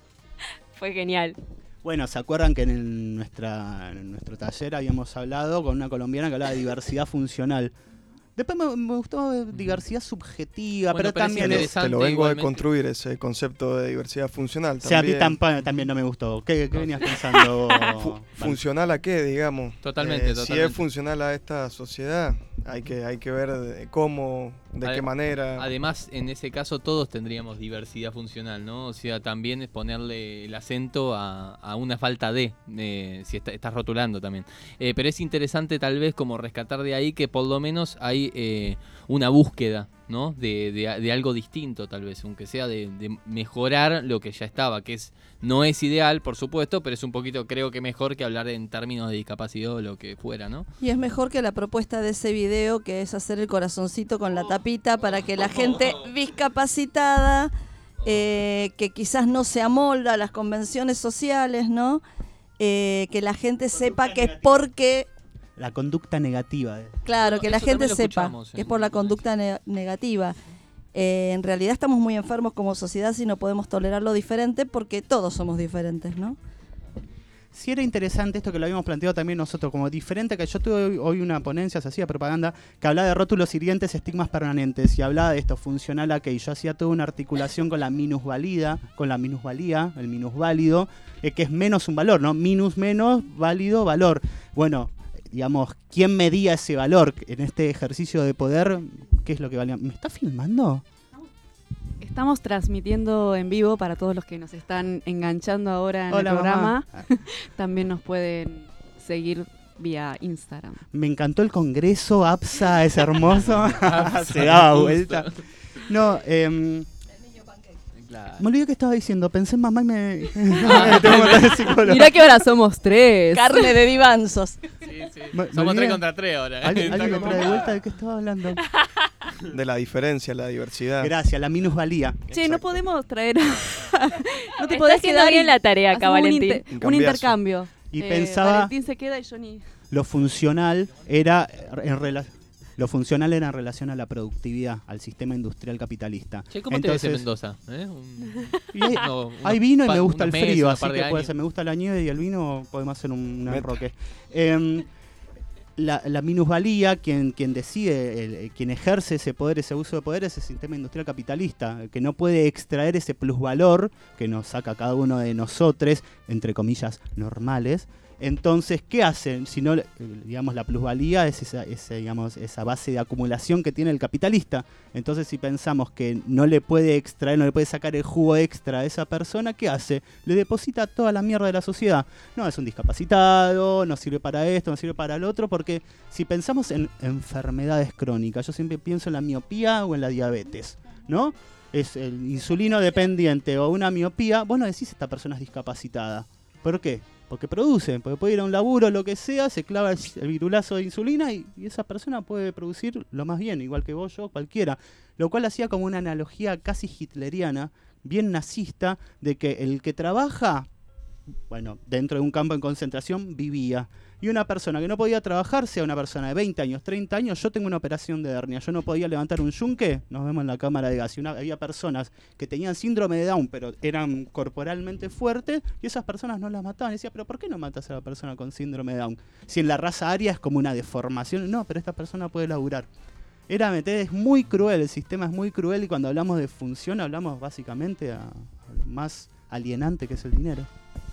Fue genial. Bueno, ¿se acuerdan que en, el, nuestra, en nuestro taller habíamos hablado con una colombiana que hablaba de diversidad funcional? Después me, me gustó diversidad subjetiva, bueno, pero, pero también es... Te lo vengo igualmente. a construir ese concepto de diversidad funcional. O sea, a mí tamp- también no me gustó. ¿Qué, qué venías pensando? Fu- ¿Funcional a qué, digamos? Totalmente, eh, totalmente. Si es funcional a esta sociedad, hay que, hay que ver de cómo, de Ad- qué manera. Además, en ese caso todos tendríamos diversidad funcional, ¿no? O sea, también es ponerle el acento a, a una falta de, eh, si está, estás rotulando también. Eh, pero es interesante tal vez como rescatar de ahí que por lo menos hay eh, una búsqueda, ¿no? De, de, de algo distinto tal vez, aunque sea de, de mejorar lo que ya estaba, que es no es ideal, por supuesto, pero es un poquito, creo que mejor que hablar en términos de discapacidad o lo que fuera, ¿no? Y es mejor que la propuesta de ese video, que es hacer el corazoncito con la tapita para que la gente discapacitada, eh, que quizás no se amolda a las convenciones sociales, ¿no? Eh, que la gente sepa que es porque... La conducta negativa. Claro, que la gente sepa que es por la conducta ne- negativa. Eh, en realidad estamos muy enfermos como sociedad si no podemos tolerar lo diferente, porque todos somos diferentes, ¿no? Sí, era interesante esto que lo habíamos planteado también nosotros como diferente, que yo tuve hoy, hoy una ponencia, se hacía propaganda, que hablaba de rótulos hirientes, estigmas permanentes, y hablaba de esto, funcional a que, y yo hacía toda una articulación con la minusvalía, con la minusvalía, el minusválido, eh, que es menos un valor, ¿no? Minus menos, válido, valor. Bueno, digamos, ¿quién medía ese valor en este ejercicio de poder? ¿Qué es lo que valía? ¿Me está filmando? Estamos transmitiendo en vivo para todos los que nos están enganchando ahora en Hola, el programa. mamá. También nos pueden seguir vía Instagram. Me encantó el congreso, APSA, es hermoso. Se daba vuelta. No, eh... Claro. Me olvidé que estaba diciendo, pensé en mamá y me... Mirá que ahora somos tres. Carne de divanzos. Sí, sí. Me, somos me tres contra tres ahora. ¿Alguien, ¿alguien me trae de vuelta de qué estaba hablando? De la diferencia, la diversidad. Gracias, la minusvalía. Che, Exacto. No podemos traer... no te Está podés haciendo quedar bien la tarea acá, Valentín. Un, inter- un intercambio. Y eh, pensaba... Valentín se queda y yo ni... Lo funcional era en relación... Lo funcional era en relación a la productividad, al sistema industrial capitalista. Che, ¿cómo Entonces, te ves en Mendoza? ¿Eh? Un, y hay, no, hay vino y pa, me gusta el meses, frío, así que años. puede ser, me gusta la nieve y el vino, podemos hacer un, un enroque. Eh, la, la minusvalía, quien, quien decide, el, quien ejerce ese poder, ese uso de poder, es el sistema industrial capitalista, que no puede extraer ese plusvalor que nos saca cada uno de nosotros, entre comillas, normales. Entonces, ¿qué hacen? Si no, digamos, la plusvalía es esa, esa, digamos, esa base de acumulación que tiene el capitalista. Entonces, si pensamos que no le puede extraer, no le puede sacar el jugo extra a esa persona, ¿qué hace? Le deposita toda la mierda de la sociedad. No, es un discapacitado, no sirve para esto, no sirve para el otro, porque si pensamos en enfermedades crónicas, yo siempre pienso en la miopía o en la diabetes, ¿no? Es el insulino dependiente o una miopía, vos no decís esta persona es discapacitada. ¿Por qué? Porque produce, porque puede ir a un laburo, lo que sea, se clava el, el virulazo de insulina y, y esa persona puede producir lo más bien, igual que vos, yo, cualquiera. Lo cual hacía como una analogía casi hitleriana, bien nazista, de que el que trabaja, bueno, dentro de un campo en concentración, vivía. Y una persona que no podía trabajar, sea una persona de veinte años, treinta años, yo tengo una operación de hernia, yo no podía levantar un yunque, nos vemos en la cámara de gas. Y una, había personas que tenían síndrome de Down, pero eran corporalmente fuertes, y esas personas no las mataban. Y decía, pero ¿por qué no matas a la persona con síndrome de Down? Si en la raza aria es como una deformación, no, pero esta persona puede laburar. Era meter, es muy cruel, el sistema es muy cruel y cuando hablamos de función hablamos básicamente a, a lo más alienante que es el dinero.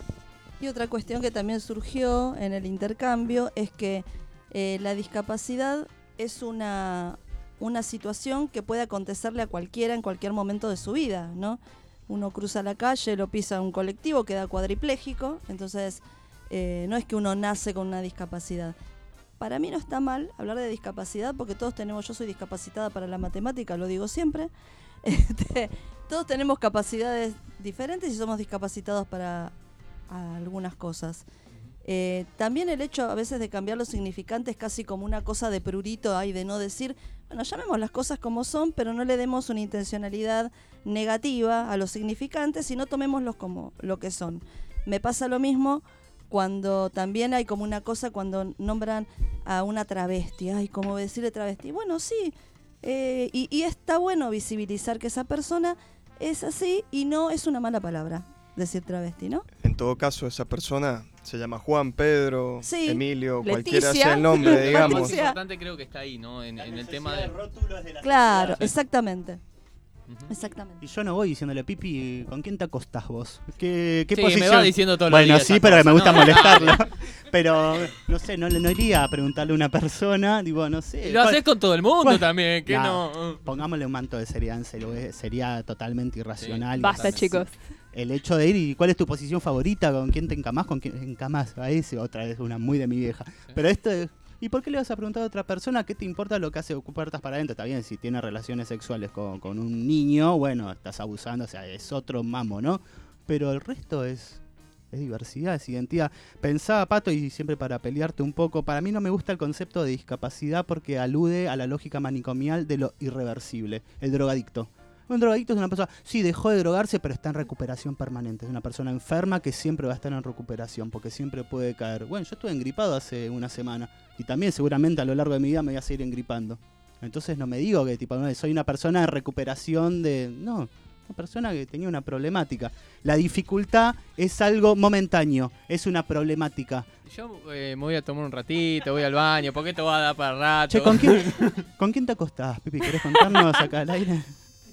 Y otra cuestión que también surgió en el intercambio es que eh, la discapacidad es una, una situación que puede acontecerle a cualquiera en cualquier momento de su vida, ¿no? Uno cruza la calle, lo pisa un colectivo, queda cuadripléjico, entonces eh, no es que uno nace con una discapacidad. Para mí no está mal hablar de discapacidad porque todos tenemos, yo soy discapacitada para la matemática, lo digo siempre, este, todos tenemos capacidades diferentes y somos discapacitados para algunas cosas. Eh, también el hecho a veces de cambiar los significantes casi como una cosa de prurito, hay de no decir, bueno, llamemos las cosas como son, pero no le demos una intencionalidad negativa a los significantes y no tomémoslos como lo que son. Me pasa lo mismo cuando también hay como una cosa cuando nombran a una travesti, ay, ¿cómo decirle travesti? Bueno, sí, eh, y, y está bueno visibilizar que esa persona es así y no es una mala palabra decir travesti, ¿no? En todo caso, esa persona se llama Juan, Pedro, sí, Emilio, Leticia, cualquiera sea el nombre, digamos. Lo más importante creo que está ahí, ¿no? En, en el tema de... de la claro, exactamente. Exactamente. Y yo no voy diciéndole, Pipi, ¿con quién te acostás vos? ¿Qué, qué sí, posición? me va diciendo todo lo Bueno, sí, pero cosa, me gusta ¿no? molestarlo. Pero, no sé, no, no iría a preguntarle a una persona, digo, no sé. Y lo haces con todo el mundo ¿cuál? también, que no, no. Pongámosle un manto de seriedad, en serio, eh, sería totalmente irracional. Sí. Basta, chicos. El hecho de ir y cuál es tu posición favorita, con quién te encamás, con quién encamás. A ese, otra vez, una muy de mi vieja. Sí. Pero esto es... ¿Y por qué le vas a preguntar a otra persona qué te importa lo que hace puertas para adentro? Está bien, si tiene relaciones sexuales con, con un niño, bueno, estás abusando, o sea, es otro mamo, ¿no? Pero el resto es, es diversidad, es identidad. Pensaba, Pato, y siempre para pelearte un poco, para mí no me gusta el concepto de discapacidad porque alude a la lógica manicomial de lo irreversible, el drogadicto. Un drogadicto es una persona, sí, dejó de drogarse, pero está en recuperación permanente. Es una persona enferma que siempre va a estar en recuperación, porque siempre puede caer. Bueno, yo estuve engripado hace una semana, y también seguramente a lo largo de mi vida me voy a seguir engripando. Entonces no me digo que tipo no, soy una persona en recuperación de... No, una persona que tenía una problemática. La dificultad es algo momentáneo, es una problemática. Yo eh, me voy a tomar un ratito, voy al baño, ¿por qué te va a dar para rato? Che, ¿con quién, ¿con quién te acostás, Pipi? ¿Querés contarnos acá al aire?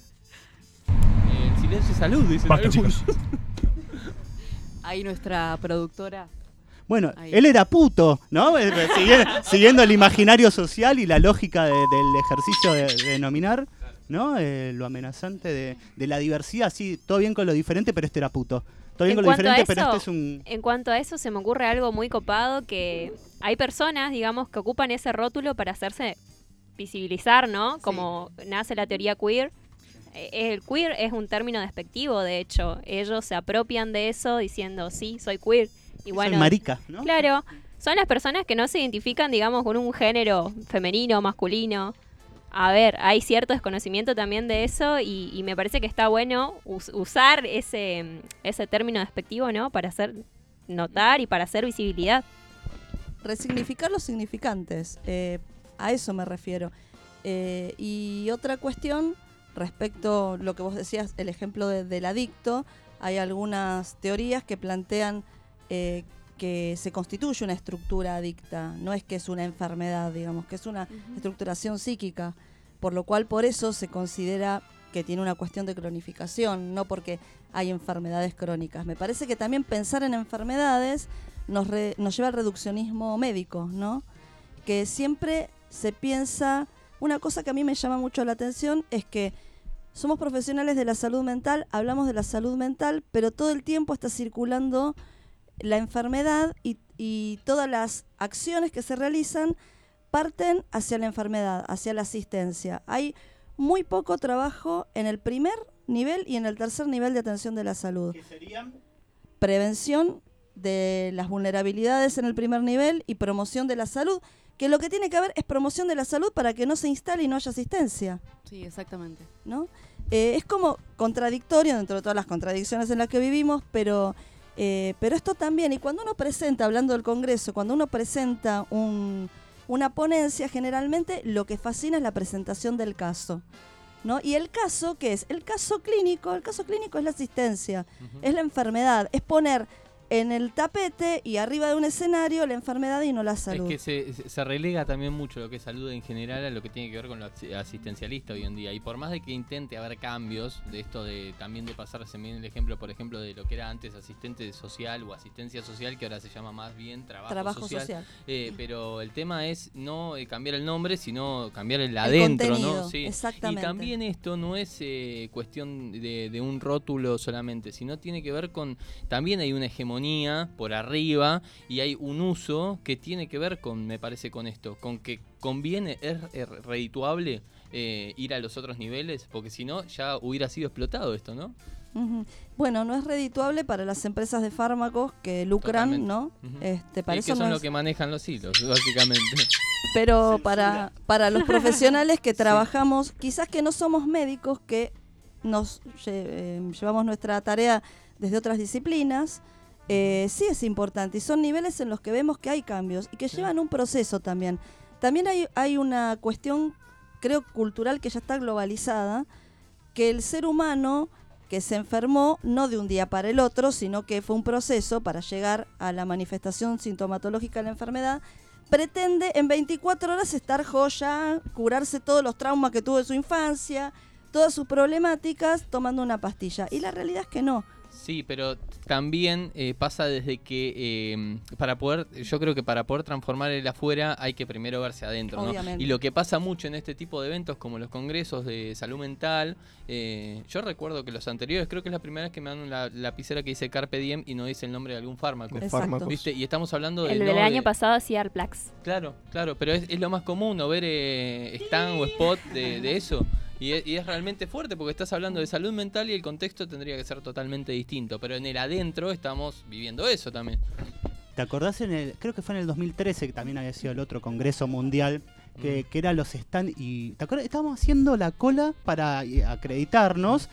El silencio y salud, dicen. Basta, chicos. Ahí nuestra productora. Bueno, Ahí. Él era puto, ¿no? Siguiendo, siguiendo el imaginario social y la lógica de, del ejercicio de, de nominar, ¿no? Eh, lo amenazante de, de la diversidad, sí, todo bien con lo diferente, pero este era puto. Todo bien En con lo cuanto a diferente, eso, pero este es un... En cuanto a eso, se me ocurre algo muy copado, que hay personas, digamos, que ocupan ese rótulo para hacerse visibilizar, ¿no? Como nace la teoría queer. Eh, El queer es un término despectivo, de hecho. Ellos se apropian de eso diciendo, sí, soy queer. Y bueno, soy marica, ¿no? Claro, son las personas que no se identifican, digamos, con un género femenino, masculino. A ver, hay cierto desconocimiento también de eso y, y me parece que está bueno us- usar ese, ese término despectivo, ¿no? Para hacer notar y para hacer visibilidad. Resignificar los significantes, eh, a eso me refiero. Eh, y otra cuestión, respecto a lo que vos decías, el ejemplo de, del adicto, hay algunas teorías que plantean eh, que se constituye una estructura adicta, no es que es una enfermedad, digamos, que es una uh-huh. estructuración psíquica, por lo cual por eso se considera que tiene una cuestión de cronificación, no porque hay enfermedades crónicas. Me parece que también pensar en enfermedades nos, re, nos lleva al reduccionismo médico, ¿no? Que siempre se piensa, una cosa que a mí me llama mucho la atención es que somos profesionales de la salud mental, hablamos de la salud mental, pero todo el tiempo está circulando la enfermedad y, y todas las acciones que se realizan parten hacia la enfermedad, hacia la asistencia. Hay muy poco trabajo en el primer nivel y en el tercer nivel de atención de la salud. ¿Qué serían? Prevención de las vulnerabilidades en el primer nivel y promoción de la salud, que lo que tiene que haber es promoción de la salud para que no se instale y no haya asistencia. Sí, exactamente. ¿No? Eh, es como contradictorio dentro de todas las contradicciones en las que vivimos, pero... Eh, pero esto también, y cuando uno presenta, hablando del Congreso, cuando uno presenta un, una ponencia, generalmente lo que fascina es la presentación del caso, ¿no? Y el caso, ¿qué es? El caso clínico, el caso clínico es la asistencia, uh-huh. es la enfermedad, es poner en el tapete y arriba de un escenario la enfermedad y no la salud. Es que se, se relega también mucho lo que es salud en general a lo que tiene que ver con lo asistencialista hoy en día. Y por más de que intente haber cambios de esto de también de pasarse bien el ejemplo, por ejemplo, de lo que era antes asistente social o asistencia social, que ahora se llama más bien trabajo, trabajo social. social. Eh, pero el tema es no eh, cambiar el nombre, sino cambiar el adentro, contenido, ¿no? Sí. exactamente. Y también esto no es eh, cuestión de, de un rótulo solamente, sino tiene que ver con, también hay una hegemonía por arriba y hay un uso que tiene que ver con, me parece, con esto, con que conviene, es, es redituable eh, ir a los otros niveles, porque si no ya hubiera sido explotado esto, ¿no? Uh-huh. Bueno, no es redituable para las empresas de fármacos que lucran, Totalmente. ¿no? Uh-huh. Este, para y eso que son no los es... que manejan los hilos, básicamente. Pero para, para los profesionales que trabajamos, quizás que no somos médicos, que nos lle- eh, llevamos nuestra tarea desde otras disciplinas, eh, sí es importante. Y son niveles en los que vemos que hay cambios y que sí. llevan un proceso también. También hay, hay una cuestión, creo, cultural que ya está globalizada, que el ser humano que se enfermó no de un día para el otro, sino que fue un proceso para llegar a la manifestación sintomatológica de la enfermedad, pretende en veinticuatro horas estar joya, curarse todos los traumas que tuvo en su infancia, todas sus problemáticas, tomando una pastilla. Y la realidad es que no. Sí, pero también eh, pasa desde que eh, para poder, yo creo que para poder transformar el afuera hay que primero verse adentro, ¿no? Obviamente. Y lo que pasa mucho en este tipo de eventos como los congresos de salud mental, eh, yo recuerdo que los anteriores, creo que es la primera vez que me dan una lapicera que dice Carpe Diem y no dice el nombre de algún fármaco. De fármacos. ¿Viste? Y estamos hablando de... El no del de- año pasado hacía Arplax. Claro, claro, pero es, es lo más común, ¿no? Ver eh, stand o spot de, de eso. Y es, y es realmente fuerte porque estás hablando de salud mental y el contexto tendría que ser totalmente distinto. Pero en el adentro estamos viviendo eso también. ¿Te acordás en el, creo que fue en el dos mil trece, que también había sido el otro congreso mundial, que, que eran los stand y ¿te acuerdas? Estábamos haciendo la cola para eh, acreditarnos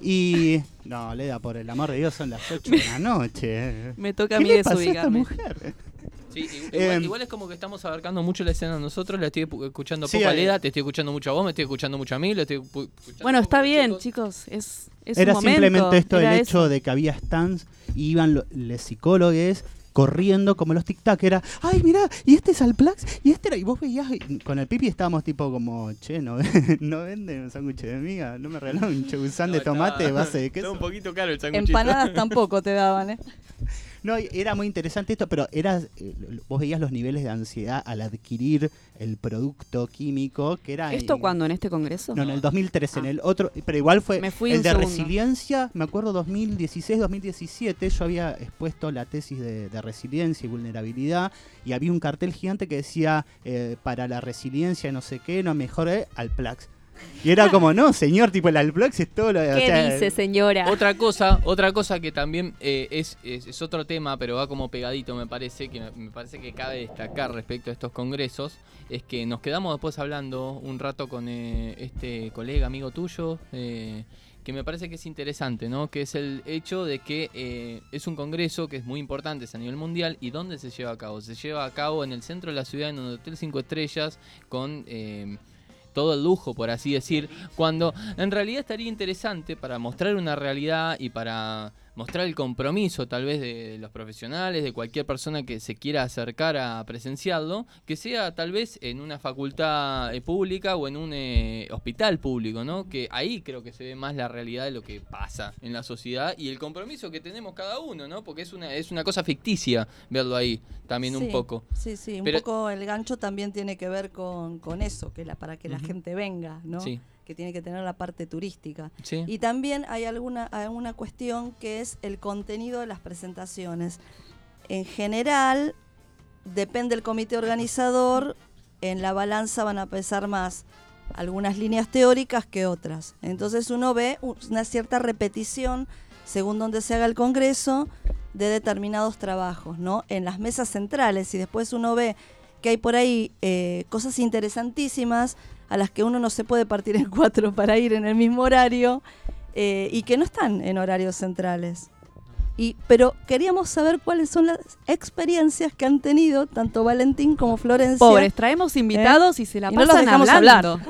y no, Leda, por el amor de Dios, son las ocho de la noche. Me toca a ¿Qué mí le pasó a esta desubicarme. mujer? Sí, igual, Eh, igual es como que estamos abarcando mucho la escena nosotros, la estoy pu- escuchando Sí, poco a eh. Leda, te estoy escuchando mucho a vos, me estoy escuchando mucho a mí, lo estoy pu- escuchando Bueno, está poco a los bien, chicos. chicos. Es, es Era un momento. simplemente esto, el era hecho eso. de que había stands y iban lo- los psicólogos corriendo como los tic-tac, era, ay, mirá, y este es Alplax, y este era, y vos veías, y con el pipi estábamos tipo como, che, no, no venden un sándwich de miga, no me regalaron un chebusán No, de tomate, estaba- base de queso. Estaba un poquito caro el sanguchito. Empanadas tampoco te daban, ¿eh? No, y era muy interesante esto, pero era, eh, vos veías los niveles de ansiedad al adquirir el producto químico, que era... ¿Esto eh, cuándo? ¿En este congreso? No, en el dos mil trece, Ah. en el otro, pero igual fue Me fui el un de segundo. resiliencia, me acuerdo dos mil dieciséis, dos mil diecisiete, yo había expuesto la tesis de, de resiliencia y vulnerabilidad y había un cartel gigante que decía eh, para la resiliencia no sé qué, no mejor eh, Alplax. Y era como, no, señor, tipo el Alplax es todo lo de... ¿Qué o sea, dice, señora? Otra cosa, otra cosa que también eh, es, es, es otro tema, pero va como pegadito, me parece, que me, me parece que cabe destacar respecto a estos congresos, es que nos quedamos después hablando un rato con eh, este colega, amigo tuyo, eh, que me parece que es interesante, ¿no? Que es el hecho de que eh, es un congreso que es muy importante, es a nivel mundial. ¿Y dónde se lleva a cabo? Se lleva a cabo en el centro de la ciudad, en un hotel cinco estrellas, con... Eh, todo el lujo, por así decir, cuando en realidad estaría interesante para mostrar una realidad y para mostrar el compromiso tal vez de, de los profesionales, de cualquier persona que se quiera acercar a presenciarlo, que sea tal vez en una facultad eh, pública o en un eh, hospital público, ¿no? Que ahí creo que se ve más la realidad de lo que pasa en la sociedad y el compromiso que tenemos cada uno, ¿no? Porque es una, es una cosa ficticia verlo ahí también Sí, un poco. Sí, sí, un Pero- poco el gancho también tiene que ver con, con eso, que la, para que la Ujú. gente venga, ¿no? Sí. Que tiene que tener la parte turística. Sí. Y también hay alguna, alguna cuestión que es el contenido de las presentaciones. En general, depende del comité organizador, en la balanza van a pesar más algunas líneas teóricas que otras. Entonces uno ve una cierta repetición, según donde se haga el congreso, de determinados trabajos, ¿no? En las mesas centrales, y después uno ve que hay por ahí eh, cosas interesantísimas a las que uno no se puede partir en cuatro para ir en el mismo horario eh, y que no están en horarios centrales. Y, pero queríamos saber cuáles son las experiencias que han tenido tanto Valentín como Florencia. Pobres, traemos invitados y se la Y no los pasan dejamos hablando. hablar.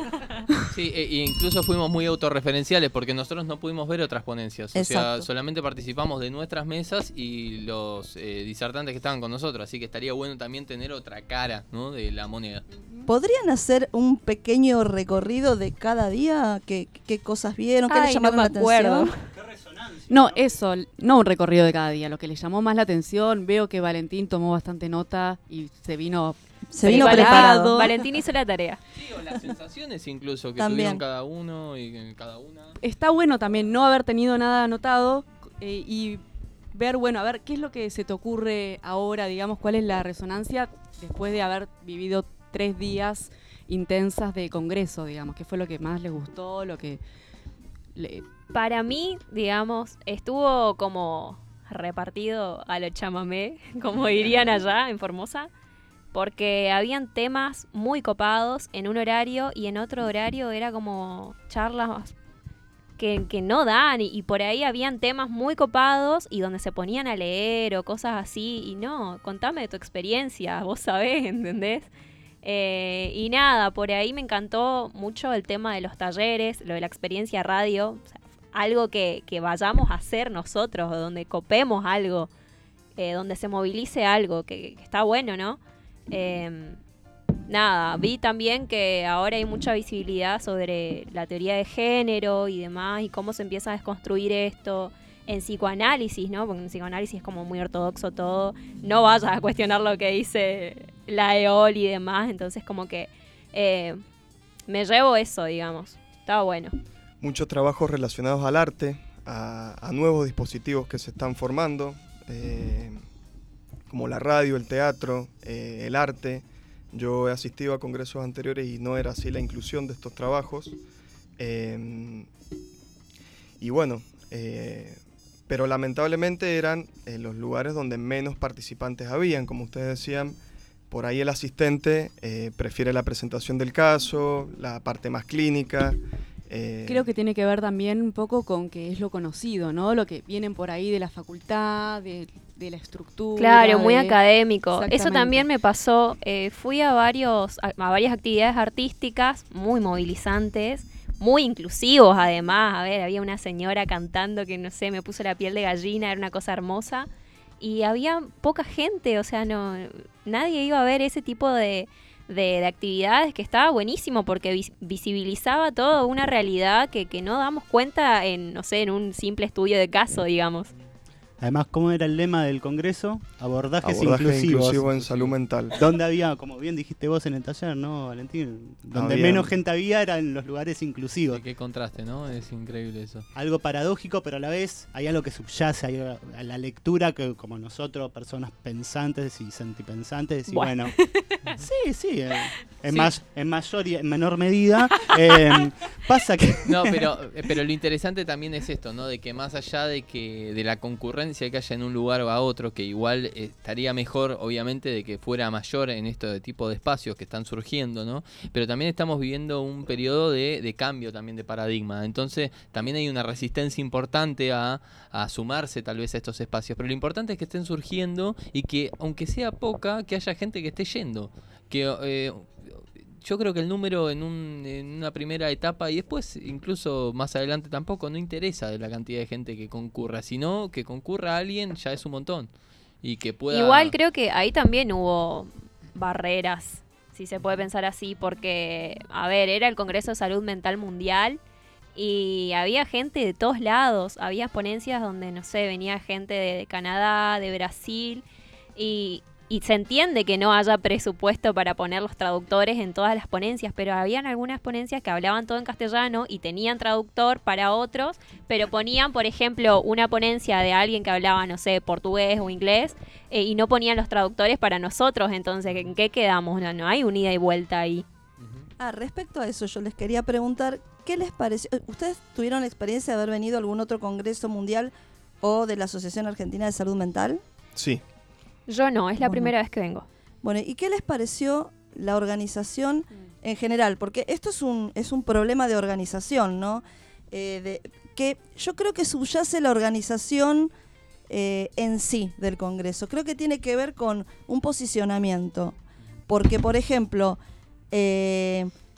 Sí, e, e incluso fuimos muy autorreferenciales porque nosotros no pudimos ver otras ponencias. O Exacto. sea, solamente participamos de nuestras mesas y los eh, disertantes que estaban con nosotros. Así que estaría bueno también tener otra cara, ¿no?, de la moneda. ¿Podrían hacer un pequeño recorrido de cada día? ¿Qué, qué cosas vieron? ¿Qué Ay, les llamaron no la me acuerdo. atención? No, eso, no un recorrido de cada día. Lo que le llamó más la atención, veo que Valentín tomó bastante nota y se vino Se vino preparado. Valentín hizo la tarea. Sí, o las sensaciones incluso que También. tuvieron cada uno y que cada una. Está bueno también no haber tenido nada anotado eh, y ver, bueno, a ver, ¿qué es lo que se te ocurre ahora, digamos, cuál es la resonancia después de haber vivido tres días intensas de congreso, digamos? ¿Qué fue lo que más les gustó, lo que... Le... Para mí, digamos, estuvo como repartido a lo chamamé, como dirían allá en Formosa, porque habían temas muy copados en un horario y en otro horario era como charlas que, que no dan y, y por ahí habían temas muy copados y donde se ponían a leer o cosas así y no, contame de tu experiencia, vos sabés, ¿entendés? Eh, y nada, por ahí me encantó mucho el tema de los talleres, lo de la experiencia radio, o sea, algo que, que vayamos a hacer nosotros, donde copemos algo, eh, donde se movilice algo, que, que está bueno, ¿no? Eh, nada, vi también que ahora hay mucha visibilidad sobre la teoría de género y demás, y cómo se empieza a desconstruir esto en psicoanálisis, ¿no? Porque en psicoanálisis es como muy ortodoxo todo, no vayas a cuestionar lo que dice la E O L y demás, entonces como que eh, me llevo eso, digamos, está bueno. Muchos trabajos relacionados al arte, a, a nuevos dispositivos que se están formando, eh, como la radio, el teatro, eh, el arte. Yo he asistido a congresos anteriores y no era así la inclusión de estos trabajos. Eh, y bueno, eh, pero lamentablemente eran eh, los lugares donde menos participantes habían. Como ustedes decían, por ahí el asistente eh, prefiere la presentación del caso, la parte más clínica. Eh, Creo que tiene que ver también un poco con que es lo conocido, ¿no? Lo que vienen por ahí de la facultad, de, de la estructura. Claro, muy de... académico. Eso Exactamente. también me pasó. Eh, fui a, varios, a, a varias actividades artísticas muy movilizantes, muy inclusivos además. A ver, había una señora cantando que, no sé, me puso la piel de gallina, era una cosa hermosa. Y había poca gente, o sea, no nadie iba a ver ese tipo de... De, de actividades que estaba buenísimo porque vis, visibilizaba toda una realidad que, que no damos cuenta en, no sé, en un simple estudio de caso, digamos. Además, ¿cómo era el lema del Congreso? Abordajes Abordaje inclusivos. inclusivo en salud mental. Donde había, como bien dijiste vos en el taller, ¿no, Valentín? Donde Había... menos gente había eran en los lugares inclusivos. Sí, qué contraste, ¿no? Es increíble eso. Algo paradójico, pero a la vez hay algo que subyace hay a la lectura que, como nosotros, personas pensantes y sentipensantes, y bueno, bueno sí, sí, eh, en, sí. Más, en mayor y en menor medida, eh, pasa que... No, pero, pero lo interesante también es esto, ¿no? De que más allá de que de la concurrencia que haya en un lugar o a otro, que igual estaría mejor, obviamente, de que fuera mayor en este tipo de espacios que están surgiendo, ¿no? Pero también estamos viviendo un periodo de, de cambio también de paradigma. Entonces, también hay una resistencia importante a, a sumarse tal vez a estos espacios. Pero lo importante es que estén surgiendo y que, aunque sea poca, que haya gente que esté yendo. Que... Eh, yo creo que el número en, un, en una primera etapa y después incluso más adelante tampoco no interesa de la cantidad de gente que concurra, sino que concurra alguien ya es un montón y que pueda... Igual creo que ahí también hubo barreras, si se puede pensar así, porque, a ver, era el Congreso de Salud Mental Mundial y había gente de todos lados, había ponencias donde, no sé, venía gente de, de Canadá, de Brasil y... Y se entiende que no haya presupuesto para poner los traductores en todas las ponencias, pero habían algunas ponencias que hablaban todo en castellano y tenían traductor para otros, pero ponían, por ejemplo, una ponencia de alguien que hablaba, no sé, portugués o inglés, eh, y no ponían los traductores para nosotros. Entonces, ¿en qué quedamos? No, no hay un ida y vuelta ahí. Ah, respecto a eso, yo les quería preguntar, ¿qué les pareció? ¿Ustedes tuvieron la experiencia de haber venido a algún otro congreso mundial o de la Asociación Argentina de Salud Mental? Sí. Yo no, es la bueno. primera vez que vengo. Bueno, ¿y qué les pareció la organización en general? Porque esto es un, es un problema de organización, ¿no? Eh, de, que yo creo que subyace la organización eh, en sí del Congreso. Creo que tiene que ver con un posicionamiento. Porque, por ejemplo, eh,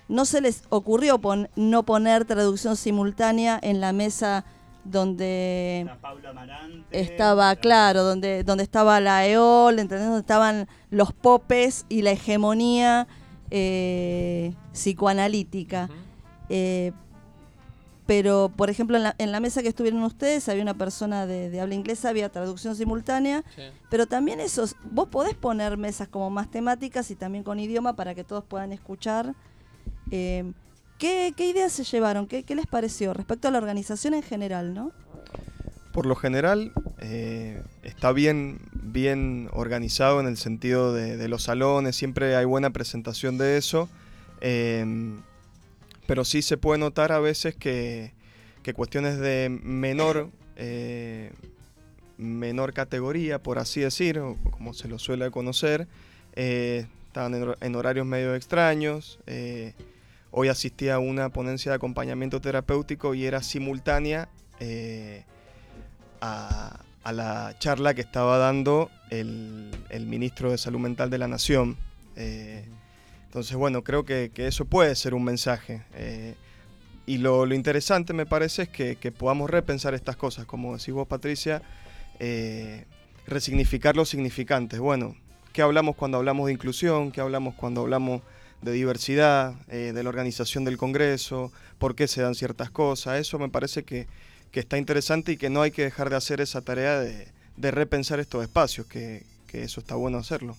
no se les ocurrió pon- no poner traducción simultánea en la mesa donde estaba, claro, donde, donde estaba la E O L, ¿entendés? Donde estaban los popes y la hegemonía eh, psicoanalítica. Uh-huh. eh, pero, por ejemplo, en la, en la mesa que estuvieron ustedes había una persona de, de habla inglesa, había traducción simultánea, sí. Pero también esos, vos podés poner mesas como más temáticas y también con idioma para que todos puedan escuchar. Eh, ¿qué, ¿Qué ideas se llevaron? ¿Qué, ¿Qué les pareció respecto a la organización en general, no? Por lo general, eh, está bien, bien organizado en el sentido de, de los salones, siempre hay buena presentación de eso. Eh, Pero sí se puede notar a veces que, que cuestiones de menor, eh, menor categoría, por así decir, o como se lo suele conocer, eh, estaban en, en horarios medio extraños. Eh, hoy asistí a una ponencia de acompañamiento terapéutico y era simultánea eh, a, a la charla que estaba dando el, el ministro de Salud Mental de la Nación. Eh, Entonces, bueno, creo que, que eso puede ser un mensaje. Eh, y lo, lo interesante, me parece, es que, que podamos repensar estas cosas. Como decís vos, Patricia, eh, resignificar los significantes. Bueno, ¿qué hablamos cuando hablamos de inclusión? ¿Qué hablamos cuando hablamos de diversidad? Eh, de la organización del Congreso. ¿Por qué se dan ciertas cosas? Eso me parece que, que está interesante y que no hay que dejar de hacer esa tarea de, de repensar estos espacios, que, que eso está bueno hacerlo.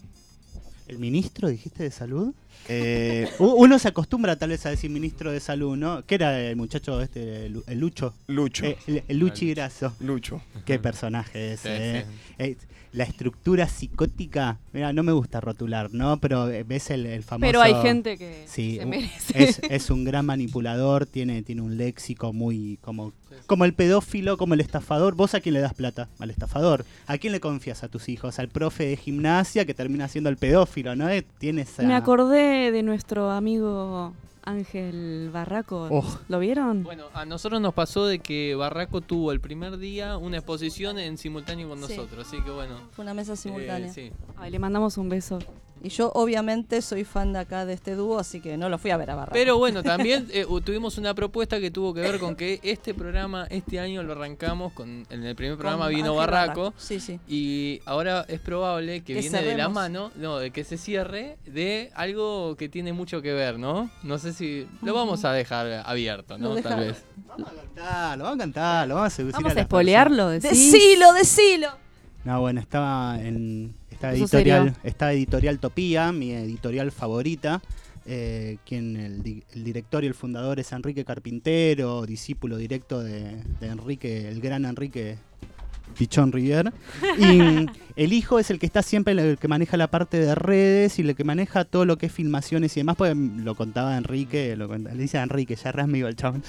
¿El ministro, dijiste, de salud? Eh, Uno se acostumbra tal vez a decir ministro de salud, ¿no? ¿Qué era el muchacho este, el Lucho? Lucho. Eh, el, el Luchi Grasso. Lucho. Qué personaje ese. Sí, eh. sí. Eh, la estructura psicótica, mira, no me gusta rotular, ¿no? Pero ves el, el famoso... Pero hay gente que sí, se merece. Es, es un gran manipulador, tiene, tiene un léxico muy... como como el pedófilo, como el estafador. ¿Vos a quién le das plata? Al estafador. ¿A quién le confías a tus hijos? Al profe de gimnasia que termina siendo el pedófilo, ¿no? Tiene esa... Me acordé de nuestro amigo Ángel Barraco. Oh. ¿Lo vieron? Bueno, a nosotros nos pasó de que Barraco tuvo el primer día una exposición en simultáneo con Sí. nosotros, así que bueno. Fue una mesa simultánea. Eh, sí. Ay, le mandamos un beso. Y yo obviamente soy fan de acá de este dúo, así que no lo fui a ver a Barraco. Pero bueno, también eh, tuvimos una propuesta que tuvo que ver con que este programa, este año lo arrancamos, con en el primer programa Con vino Ángel Barraco, Barraco. Sí, sí. Y ahora es probable que, Que viene de la cerremos. mano, no, de que se cierre de algo que tiene mucho que ver, ¿no? No sé si lo vamos a dejar abierto, ¿no? Lo Tal deja- vez. Lo vamos a cantar, lo vamos a cantar, lo vamos a seducir Vamos a a las espolearlo, personas. decís. Decilo, decilo. No, bueno, estaba en esta Eso editorial, serio. esta editorial Topía, mi editorial favorita, eh, quien el, di- el director y el fundador es Enrique Carpintero, discípulo directo de, de Enrique, el gran Enrique Pichón Rivier. Y el hijo es el que está siempre, el que maneja la parte de redes y el que maneja todo lo que es filmaciones y demás, pues lo contaba Enrique, lo cont- le dice a Enrique, ya re amigo el chabón.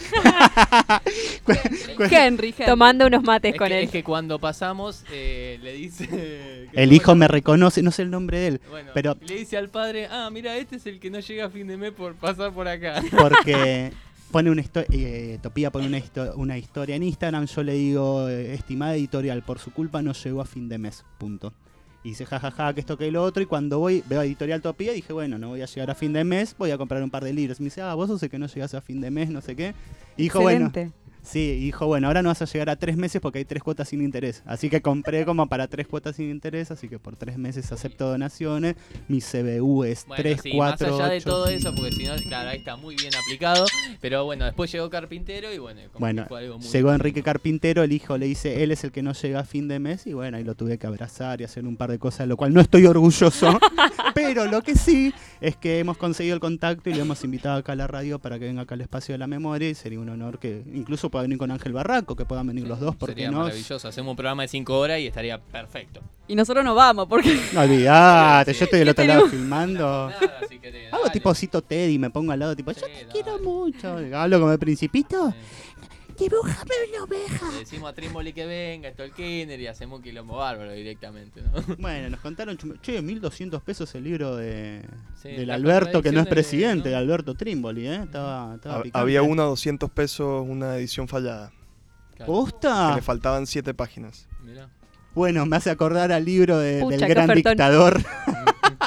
Henry, Henry. Tomando unos mates Es con que, él. es que cuando pasamos eh, le dice... que El no hijo vaya- me reconoce, no sé el nombre de él, Bueno, pero le dice al padre, ah, mira, este es el que no llega a fin de mes por pasar por acá. porque pone una historia, eh, Topía pone una, histo- una historia en Instagram, yo le digo, eh, estimada editorial, por su culpa no llegó a fin de mes, punto. Y dice, jajaja, que esto que lo otro, y cuando voy, veo a Editorial Topía, dije, bueno, no voy a llegar a fin de mes, voy a comprar un par de libros. Y me dice, ah, vos sos el que no llegás a fin de mes, no sé qué. Y dijo, Excelente. bueno, sí, y dijo, bueno, ahora no vas a llegar a tres meses porque hay tres cuotas sin interés. Así que compré como para tres cuotas sin interés, así que por tres meses acepto donaciones. Mi C B U es Bueno, tres, sí, cuatro, más allá de ocho, todo cinco. eso, porque si no, claro, ahí está muy bien aplicado. Pero bueno, después llegó Carpintero y bueno, como Bueno, que fue algo muy... llegó Enrique Carpintero, el hijo le dice, él es el que no llega a fin de mes, y bueno, ahí lo tuve que abrazar y hacer un par de cosas, de lo cual no estoy orgulloso, pero lo que sí es que hemos conseguido el contacto y le hemos invitado acá a la radio para que venga acá al Espacio de la Memoria, y sería un honor que incluso pueda venir con Ángel Barraco, que puedan venir los dos, porque Sería no... maravilloso, hacemos un programa de cinco horas y estaría perfecto. Y nosotros no vamos porque... No olvidate, yo estoy del ¿Qué otro lado tenemos? filmando. Nada, si querés, Hago dale. tipo Cito Teddy, me pongo al lado, tipo, yo te quiero mucho. Hablo como el Principito. Dibújame una oveja. Le decimos a Trimboli que venga, esto el Kenner y hacemos un quilombo bárbaro directamente, ¿no? Bueno, nos contaron, chum- che, mil doscientos pesos el libro de Sí, del las Alberto, que no es contradicciones de- presidente, de Alberto Trimboli, ¿eh? Estaba, estaba Ha- picante. Había uno a doscientos pesos, una edición fallada. ¿Posta? Que le faltaban siete páginas. Mirá. Bueno, me hace acordar al libro de- Pucha, del qué gran ofertón. dictador.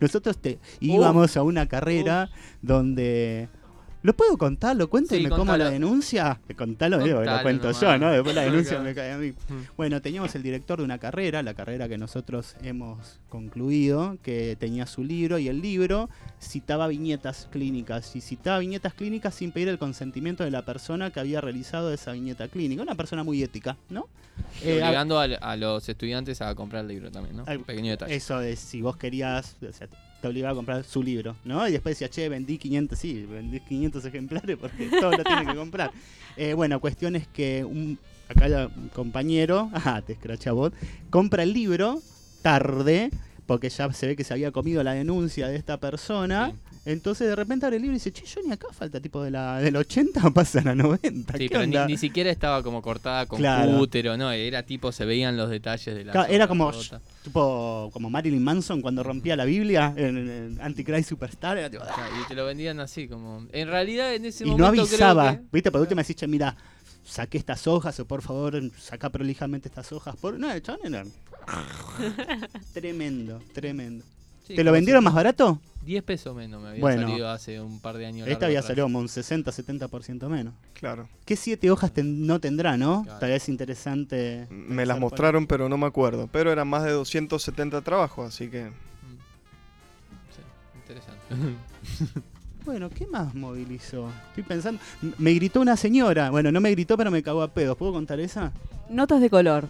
Nosotros te íbamos a una carrera donde... ¿Lo puedo contar? ¿Lo cuento Sí, y me como contalo. la denuncia? Contalo, digo, Contalo lo cuento nomás. yo, ¿no? Después la denuncia Claro. me cae a mí. Mm. Bueno, teníamos el director de una carrera, la carrera que nosotros hemos concluido, que tenía su libro, y el libro citaba viñetas clínicas, y citaba viñetas clínicas sin pedir el consentimiento de la persona que había realizado esa viñeta clínica. Una persona muy ética, ¿no? Y Eh, obligando a, a los estudiantes a comprar el libro también, ¿no? Al- Un pequeño detalle. Eso de si vos querías, o sea, te obligaba a comprar su libro, ¿no? Y después decía, che, vendí quinientos, sí, vendí quinientos ejemplares porque todos lo tienen que comprar. Eh, bueno, cuestión es que un, acá hay un compañero, ah, te escracha vos, compra el libro tarde, porque ya se ve que se había comido la denuncia de esta persona. Entonces de repente abre el libro y dice, che, yo ni acá falta tipo de la del ochenta o pasan a noventa. Sí, ¿Qué pero ni, onda? ni siquiera estaba como cortada con Claro. cútero, ¿no? Era tipo, se veían los detalles de la Claro, era hoja como rota. tipo como Marilyn Manson cuando rompía la Biblia en, en Antichrist Superstar. Era tipo, O sea, y te lo vendían así, como... En realidad, en ese y no momento avisaba, creo que... ¿viste? Por último decís, che, mira, saqué estas hojas o por favor saca prolijamente estas hojas. Por... No, el chabón era tremendo, tremendo. Sí, ¿Te lo como vendieron si- más barato? diez pesos menos me había Bueno, salido hace un par de años. Esta largo había atrás. salido como un sesenta, setenta por ciento menos. Claro. ¿Qué siete hojas ten- no tendrá, no? Claro. Tal vez interesante. Me las pensar mostraron, pero no me acuerdo. Pero eran más de doscientos setenta trabajos, así que... Interesante. Bueno, ¿qué más movilizó? Estoy pensando. M- Me gritó una señora. Bueno, no me gritó, pero me cagó a pedos. ¿Puedo contar esa? Notas de color.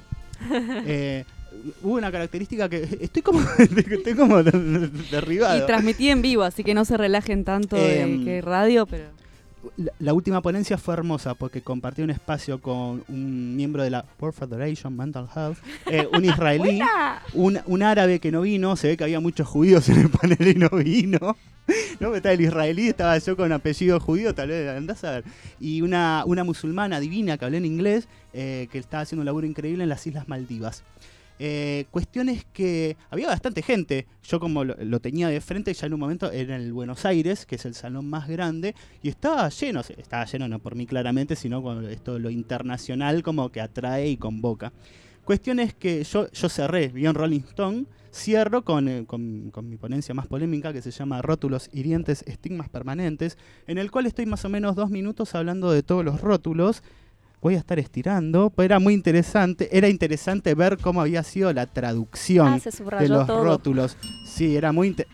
Eh, hubo una característica que. Estoy como. Estoy como de- derribado. Y transmití en vivo, así que no se relajen tanto de Em, que radio, pero... La, la última ponencia fue hermosa porque compartí un espacio con un miembro de la World Federation Mental Health, eh, un israelí, un, un árabe que no vino, se ve que había muchos judíos en el panel y no vino. No, estaba el israelí, estaba yo con apellido judío, tal vez andás a ver. Y una, una musulmana divina que hablé en inglés, eh, que estaba haciendo un laburo increíble en las Islas Maldivas. Eh, cuestiones que había bastante gente. Yo como lo, lo tenía de frente, ya en un momento era en el Buenos Aires, que es el salón más grande, y estaba lleno, o sea, estaba lleno no por mí claramente, sino con esto lo internacional como que atrae y convoca. Cuestiones que yo, yo cerré, bien Rolling Stone, cierro con, eh, con, con mi ponencia más polémica que se llama Rótulos hirientes, estigmas permanentes, en el cual estoy más o menos dos minutos hablando de todos los rótulos. Voy a estar estirando, pero era muy interesante. Era interesante ver cómo había sido la traducción Ah, se subrayó de los todo. rótulos. Sí, era muy inte-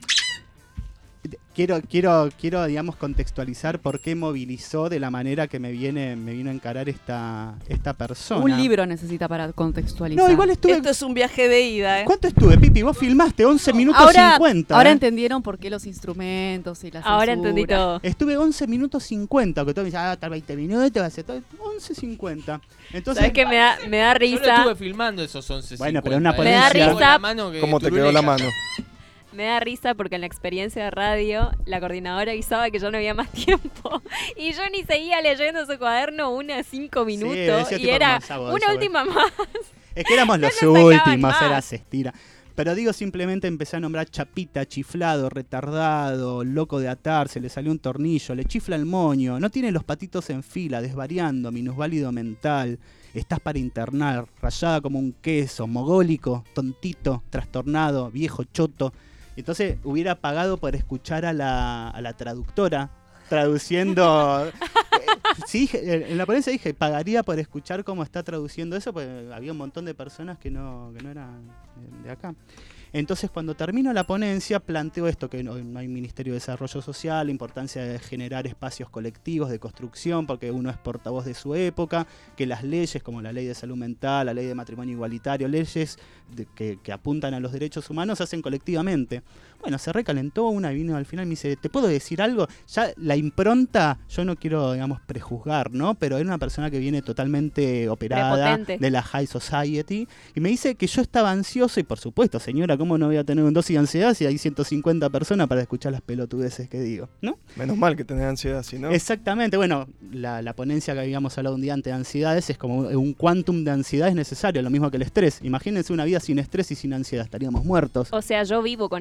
Quiero, quiero, quiero, digamos, contextualizar por qué movilizó de la manera que me viene, me vino a encarar esta, esta persona. Un libro necesita para contextualizar. No, igual estuve. Esto es un viaje de ida, ¿eh? ¿Cuánto estuve, Pipi? Vos filmaste once minutos ahora, cincuenta. Ahora ¿eh? entendieron por qué los instrumentos y las Ahora entendí todo. Estuve once minutos cincuenta, que todo me dice, ah, tal veinte minutos, va a ser todo. once cincuenta. Entonces, ¿Sabes qué me da, me da Yo lo risa? estuve filmando esos once Bueno, pero cincuenta, una ¿eh? Me da ponencia- risa. La mano que ¿Cómo te quedó turuleca. la mano? Me da risa porque en la experiencia de radio la coordinadora avisaba que ya no había más tiempo y yo ni seguía leyendo su cuaderno unas cinco minutos decía y tipo era como sábado, una sábado. última más. Es que éramos No los nos sacaban últimos, más. era se estira. Pero digo, simplemente empecé a nombrar chapita, chiflado, retardado, loco de atar, se le salió un tornillo, le chifla el moño, no tiene los patitos en fila, desvariando, minusválido mental, estás para internar, rayada como un queso, mogólico, tontito, trastornado, viejo, choto. Entonces hubiera pagado por escuchar a la, a la traductora traduciendo. Sí, dije- en la ponencia dije, pagaría por escuchar cómo está traduciendo eso, porque había un montón de personas que no, que no eran de acá. Entonces, cuando termino la ponencia, planteo esto, que no, no hay Ministerio de Desarrollo Social, la importancia de generar espacios colectivos de construcción, porque uno es portavoz de su época, que las leyes, como la ley de salud mental, la ley de matrimonio igualitario, leyes de- que, que apuntan a los derechos humanos, se hacen colectivamente. Bueno, se recalentó una y vino al final y me dice, ¿te puedo decir algo? Ya la impronta, yo no quiero, digamos, prejuzgar, ¿no? Pero era una persona que viene totalmente operada Prepotente. de la High Society y me dice que yo estaba ansioso y por supuesto, señora, ¿cómo no voy a tener un dosis de ansiedad si hay ciento cincuenta personas para escuchar las pelotudeces que digo, ¿no? Menos mal que tenés ansiedad, si no... Exactamente, bueno, la, la ponencia que habíamos hablado un día antes de ansiedades es como un quantum de ansiedad es necesario, lo mismo que el estrés. Imagínense una vida sin estrés y sin ansiedad, estaríamos muertos. O sea, yo vivo con eso.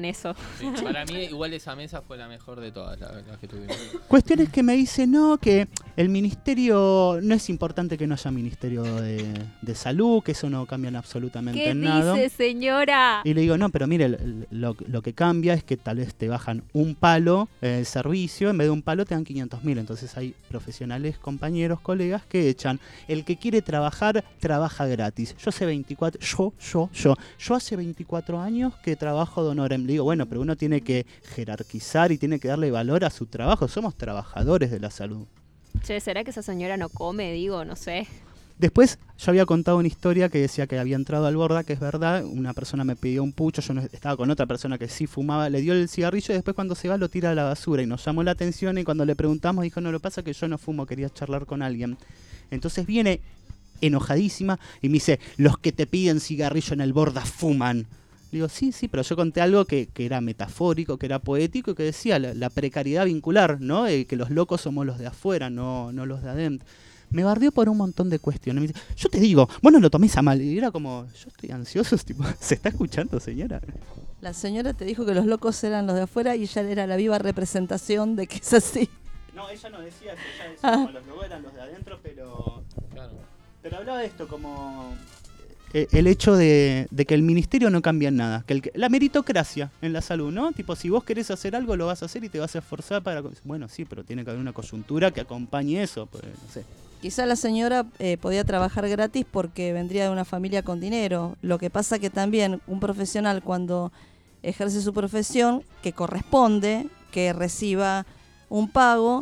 Sí, para mí igual esa mesa fue la mejor de todas las, las que tuvimos. Cuestiones que me dice, no, que el ministerio, no es importante que no haya ministerio de, de salud, que eso no cambia en absolutamente ¿Qué nada. dice, señora? Y le digo, no, pero mire, lo, lo que cambia es que tal vez te bajan un palo el servicio, en vez de un palo te dan quinientos mil. Entonces hay profesionales, compañeros, colegas que echan. El que quiere trabajar, trabaja gratis. Yo hace veinticuatro, yo, yo, yo, yo hace veinticuatro años que trabajo de honorem. Le digo, bueno, pero uno tiene que jerarquizar y tiene que darle valor a su trabajo. Somos trabajadores de la salud. Che, ¿será que esa señora no come? Digo, no sé. Después yo había contado una historia que decía que había entrado al Borda, que es verdad, una persona me pidió un pucho, yo no, estaba con otra persona que sí fumaba, le dio el cigarrillo y después cuando se va lo tira a la basura y nos llamó la atención y cuando le preguntamos dijo, no, lo pasa que yo no fumo, quería charlar con alguien. Entonces viene enojadísima y me dice, los que te piden cigarrillo en el Borda fuman. Le digo, sí, sí, pero yo conté algo que, que era metafórico, que era poético, que decía la, la precariedad vincular, ¿no? Eh, que los locos somos los de afuera, no, no los de adentro. Me bardeó por un montón de cuestiones. Me dice, yo te digo, vos no lo tomés a mal. Y era como, yo estoy ansioso, tipo, ¿se está escuchando, señora? La señora te dijo que los locos eran los de afuera y ella era la viva representación de que es así. No, ella no decía eso, ella decía Ah. como los locos eran los de adentro, pero... Claro. Pero hablaba de esto como... eh, el hecho de, de que el ministerio no cambia en nada. Que el, que- la meritocracia en la salud, ¿no? Tipo, si vos querés hacer algo, lo vas a hacer y te vas a esforzar para... Bueno, sí, pero tiene que haber una coyuntura que acompañe eso, pues, no sé. Quizá la señora eh, podía trabajar gratis porque vendría de una familia con dinero. Lo que pasa que también un profesional cuando ejerce su profesión, que corresponde que reciba un pago,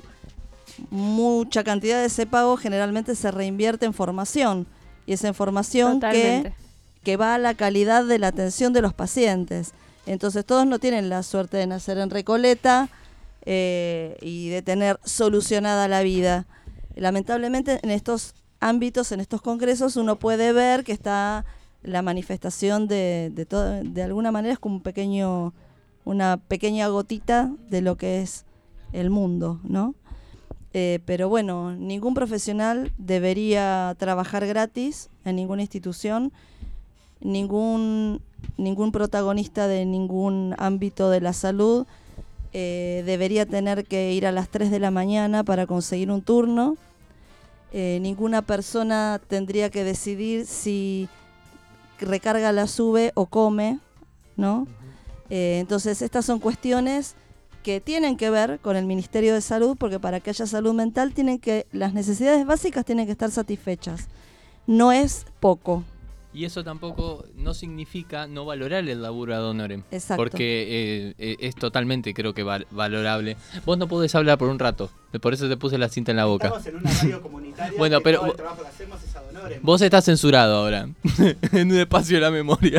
mucha cantidad de ese pago generalmente se reinvierte en formación. Y esa información que, Totalmente. que va a la calidad de la atención de los pacientes. Entonces todos no tienen la suerte de nacer en Recoleta eh, y de tener solucionada la vida. Lamentablemente en estos ámbitos, en estos congresos, uno puede ver que está la manifestación de, de, todo, de alguna manera es como un pequeño, una pequeña gotita de lo que es el mundo, ¿no? Eh, pero bueno, ningún profesional debería trabajar gratis en ninguna institución, ningún, ningún protagonista de ningún ámbito de la salud eh, debería tener que ir a las tres de la mañana para conseguir un turno. Eh, ninguna persona tendría que decidir si recarga la sube o come, ¿no? Eh, entonces estas son cuestiones que tienen que ver con el Ministerio de Salud, porque para que haya salud mental tienen que, las necesidades básicas tienen que estar satisfechas. No es poco. Y eso tampoco no significa no valorar el laburo ad honorem. Exacto. Porque eh, eh, es totalmente, creo que, val- valorable. Vos no podés hablar por un rato. Por eso te puse la cinta en la boca. Estamos en una radio comunitaria Bueno, que pero todo el vo- trabajo que hacemos es ad honorem. Vos estás censurado ahora. En un espacio de la memoria.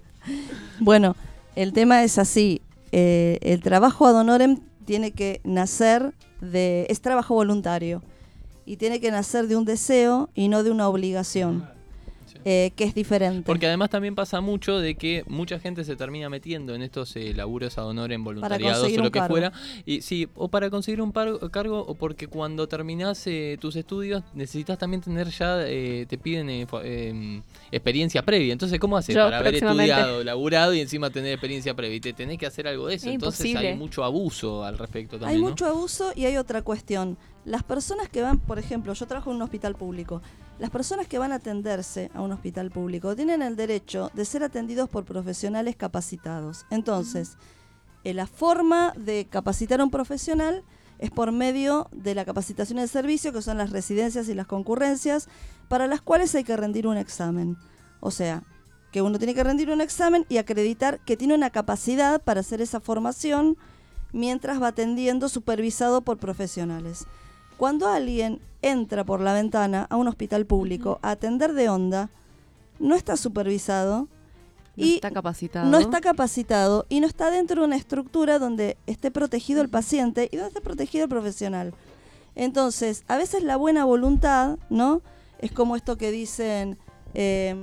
Bueno, el tema es así. Eh, el trabajo ad honorem tiene que nacer de... es trabajo voluntario. Y tiene que nacer de un deseo y no de una obligación. Eh, que es diferente. Porque además también pasa mucho de que mucha gente se termina metiendo en estos eh, laburos ad honorem voluntariados conseguir o lo un que cargo. fuera. Y sí, o para conseguir un par- cargo o porque cuando terminás eh, tus estudios necesitas también tener ya, eh, te piden eh, fo- eh, experiencia previa. Entonces, ¿cómo haces Yo, para haber próximamente. estudiado, laburado y encima tener experiencia previa? Y te tenés que hacer algo de eso. Es Entonces imposible. hay mucho abuso al respecto Hay también, ¿no? mucho abuso y hay otra cuestión. Las personas que van, por ejemplo, yo trabajo en un hospital público. Las personas que van a atenderse a un hospital público tienen el derecho de ser atendidos por profesionales capacitados. Entonces, eh, la forma de capacitar a un profesional es por medio de la capacitación de servicio, que son las residencias y las concurrencias, para las cuales hay que rendir un examen. O sea, que uno tiene que rendir un examen y acreditar que tiene una capacidad para hacer esa formación mientras va atendiendo supervisado por profesionales. Cuando alguien entra por la ventana a un hospital público a atender de onda, no está supervisado No y está capacitado. no está capacitado y no está dentro de una estructura donde esté protegido el paciente y donde esté protegido el profesional. Entonces, a veces la buena voluntad, ¿no? Es como esto que dicen eh,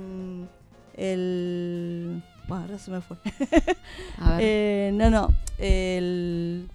el... Bueno, ahora se me fue. A ver. Eh, no, no. El...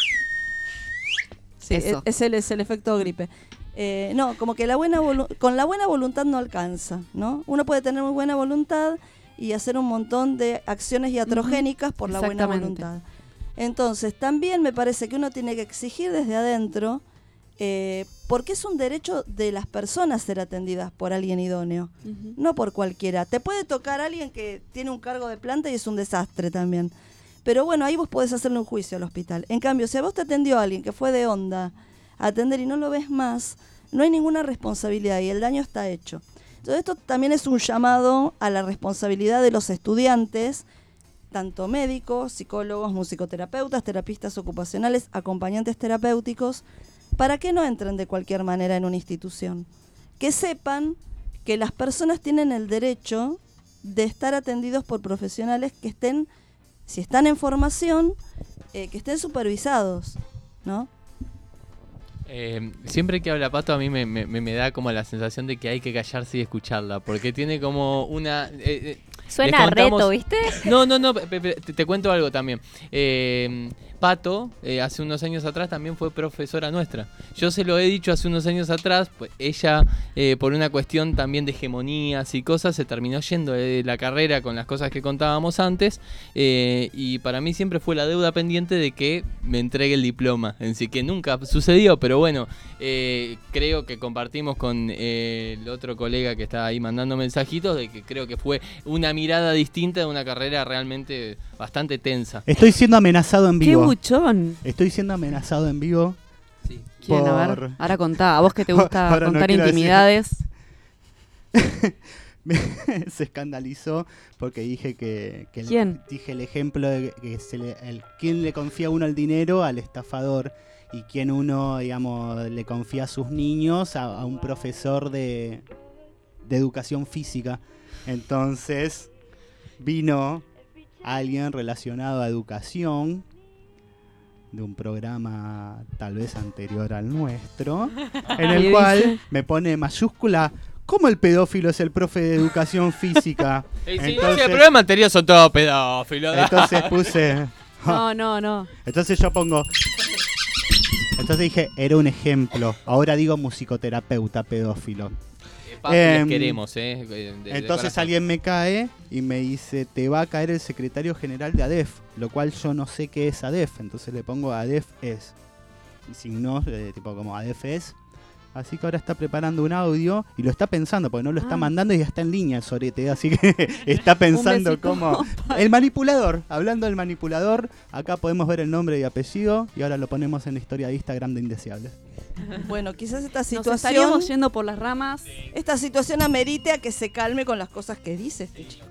Sí, Eso. es, es el, es el efecto gripe. Eh, no, como que la buena volu- con la buena voluntad no alcanza, ¿no? Uno puede tener muy buena voluntad y hacer un montón de acciones iatrogénicas por la buena Exactamente. voluntad. Entonces, también me parece que uno tiene que exigir desde adentro, eh, porque es un derecho de las personas ser atendidas por alguien idóneo, uh-huh. no por cualquiera. Te puede tocar alguien que tiene un cargo de planta y es un desastre también. Pero bueno, ahí vos podés hacerle un juicio al hospital. En cambio, si a vos te atendió alguien que fue de onda a atender y no lo ves más, no hay ninguna responsabilidad y el daño está hecho. Entonces esto también es un llamado a la responsabilidad de los estudiantes, tanto médicos, psicólogos, musicoterapeutas, terapistas ocupacionales, acompañantes terapéuticos, para que no entren de cualquier manera en una institución. Que sepan que las personas tienen el derecho de estar atendidos por profesionales que estén, si están en formación, eh, que estén supervisados, ¿no? Eh, siempre que habla Pato a mí me, me, me da como la sensación de que hay que callarse y escucharla, porque tiene como una... Eh, Suena a reto, ¿viste? No, no, no, te, te, te cuento algo también. Eh, Pato, eh, hace unos años atrás también fue profesora nuestra. Yo se lo he dicho hace unos años atrás, pues ella, eh, por una cuestión también de hegemonías y cosas, se terminó yendo de la carrera con las cosas que contábamos antes, eh, y para mí siempre fue la deuda pendiente de que me entregue el diploma, en sí que nunca sucedió, pero bueno, eh, creo que compartimos con eh, el otro colega que está ahí mandando mensajitos, de que creo que fue una mirada distinta de una carrera realmente bastante tensa. Estoy siendo amenazado en vivo. ¡Qué buchón! Estoy siendo amenazado en vivo. Sí. ¿Quién? Por... A ver, ahora contá. A vos que te gusta Ahora contar no intimidades. Se escandalizó porque dije que, que ¿Quién? El, dije el ejemplo de que se le, el, quién le confía uno el dinero al estafador y quién uno, digamos, le confía a sus niños a, a un profesor de, de educación física. Entonces vino alguien relacionado a educación de un programa tal vez anterior al nuestro, en el cual me pone mayúscula: ¿cómo el pedófilo es el profe de educación física? Sí, sí, entonces, el programa anterior son todos pedófilos. Entonces puse... No, no, no. Entonces yo pongo... Entonces dije, era un ejemplo. Ahora digo musicoterapeuta pedófilo. Eh, les queremos, ¿eh? De, de entonces corazón. Alguien me cae y me dice, te va a caer el secretario general de ADEF, lo cual yo no sé qué es ADEF. Entonces le pongo ADEF es. Y signos, eh, tipo como ADEF es. Así que ahora está preparando un audio y lo está pensando, porque no lo está ah. mandando y ya está en línea el sorete. Así que está pensando como... El manipulador, hablando del manipulador, acá podemos ver el nombre y apellido y ahora lo ponemos en la historia de Instagram de Indeseables. Bueno, quizás esta Nos situación... estaríamos yendo por las ramas. Esta situación amerite a que se calme con las cosas que dice este chico.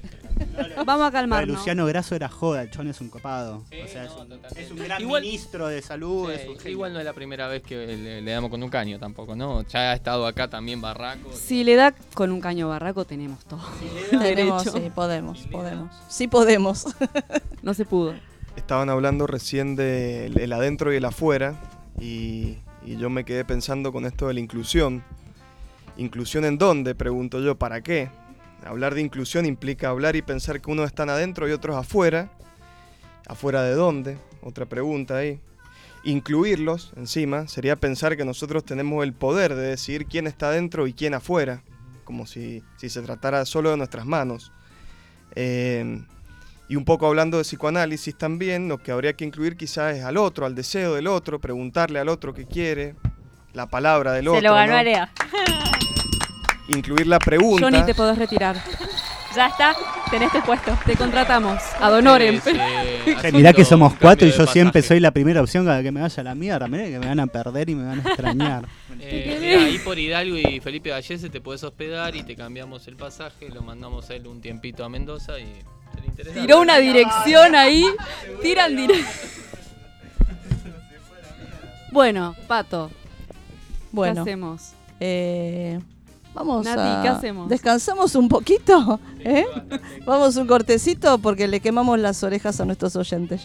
Vamos a calmarnos. Pero Luciano Grasso era joda, el chon es un copado. Sí, o sea, no, es, un, es un gran igual, ministro de salud. Sí, es un genio. igual no es la primera vez que le, le damos con un caño tampoco, ¿no? Ya ha estado acá también Barraco. Si le da con un caño Barraco, tenemos todo. Si tenemos, sí, podemos, podemos. Sí podemos. No se pudo. Estaban hablando recién del el adentro y el afuera y, y yo me quedé pensando con esto de la inclusión. ¿Inclusión en dónde? Pregunto yo, ¿para qué? Hablar de inclusión implica hablar y pensar que unos están adentro y otros afuera. ¿Afuera de dónde? Otra pregunta ahí. Incluirlos, encima, sería pensar que nosotros tenemos el poder de decidir quién está adentro y quién afuera, como si, si se tratara solo de nuestras manos. Eh, y un poco hablando de psicoanálisis también, lo que habría que incluir quizás es al otro, al deseo del otro, preguntarle al otro qué quiere, la palabra del se otro. Se lo ganó ¿no? Area. Incluir la pregunta. Johnny, te podés retirar. Ya está, tenés tu puesto. Te contratamos. Ad honorem. Sí, sí, che, mirá que somos cuatro y yo siempre soy la primera opción cada que me vaya a la mierda. Mirá que me van a perder y me van a extrañar. Eh, mira, ahí por Hidalgo y Felipe Gallese te puedes hospedar y te cambiamos el pasaje, lo mandamos a él un tiempito a Mendoza y te le interesa. Tiró una dirección ahí. Tiran dirección. Bueno, Pato. Bueno. ¿Qué hacemos? Eh... Vamos Nati, a... ¿qué hacemos? ¿Descansamos un poquito? ¿Eh? Vamos un cortecito porque le quemamos las orejas a nuestros oyentes ya.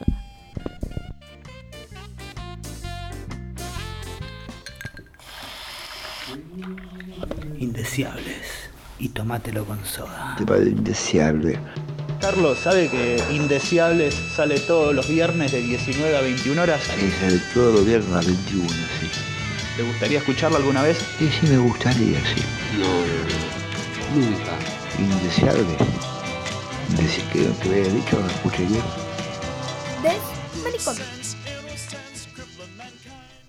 Indeseables. Y tomátelo con soda. Te parece indeseable. Carlos, ¿sabe que Indeseables sale todos los viernes de diecinueve a veintiuna horas? Sí, sale todos los viernes a veintiuna, sí. ¿Te gustaría escucharlo alguna vez? Sí, sí, me gustaría, sí. No, no, no. Nunca. Indeseable. Decir que, que me había dicho, no escuché bien. ¿Ves?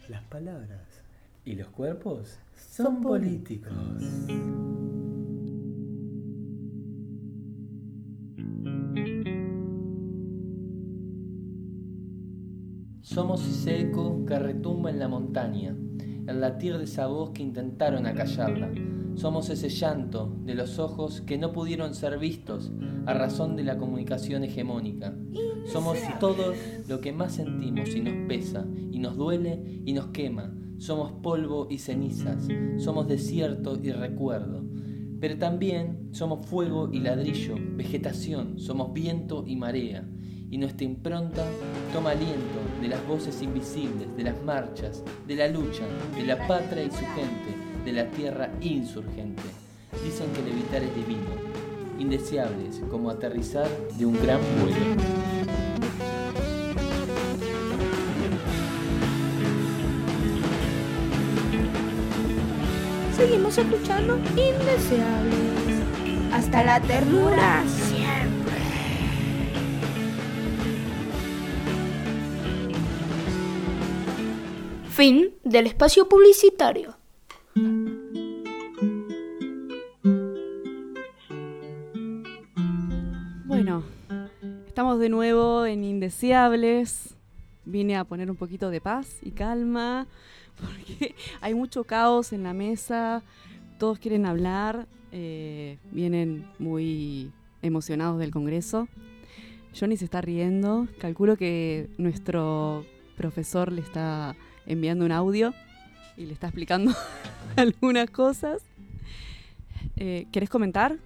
Las palabras y los cuerpos son políticos. Somos ese eco que retumba en la montaña, el latir de esa voz que intentaron acallarla. Somos ese llanto de los ojos que no pudieron ser vistos a razón de la comunicación hegemónica. Somos todo lo que más sentimos y nos pesa, y nos duele y nos quema. Somos polvo y cenizas, somos desierto y recuerdo. Pero también somos fuego y ladrillo, vegetación, somos viento y marea. Y nuestra impronta toma aliento de las voces invisibles, de las marchas, de la lucha, de la patria y su gente, de la tierra insurgente. Dicen que levitar es divino, indeseables como aterrizar de un gran vuelo. Seguimos escuchando Indeseables. Hasta la ternura siempre. Fin del espacio publicitario. Bueno, estamos de nuevo en Indeseables. Vine a poner un poquito de paz y calma, porque hay mucho caos en la mesa, todos quieren hablar, eh, vienen muy emocionados del Congreso. Johnny se está riendo, calculo que nuestro profesor le está enviando un audio y le está explicando algunas cosas. Eh, ¿Querés comentar?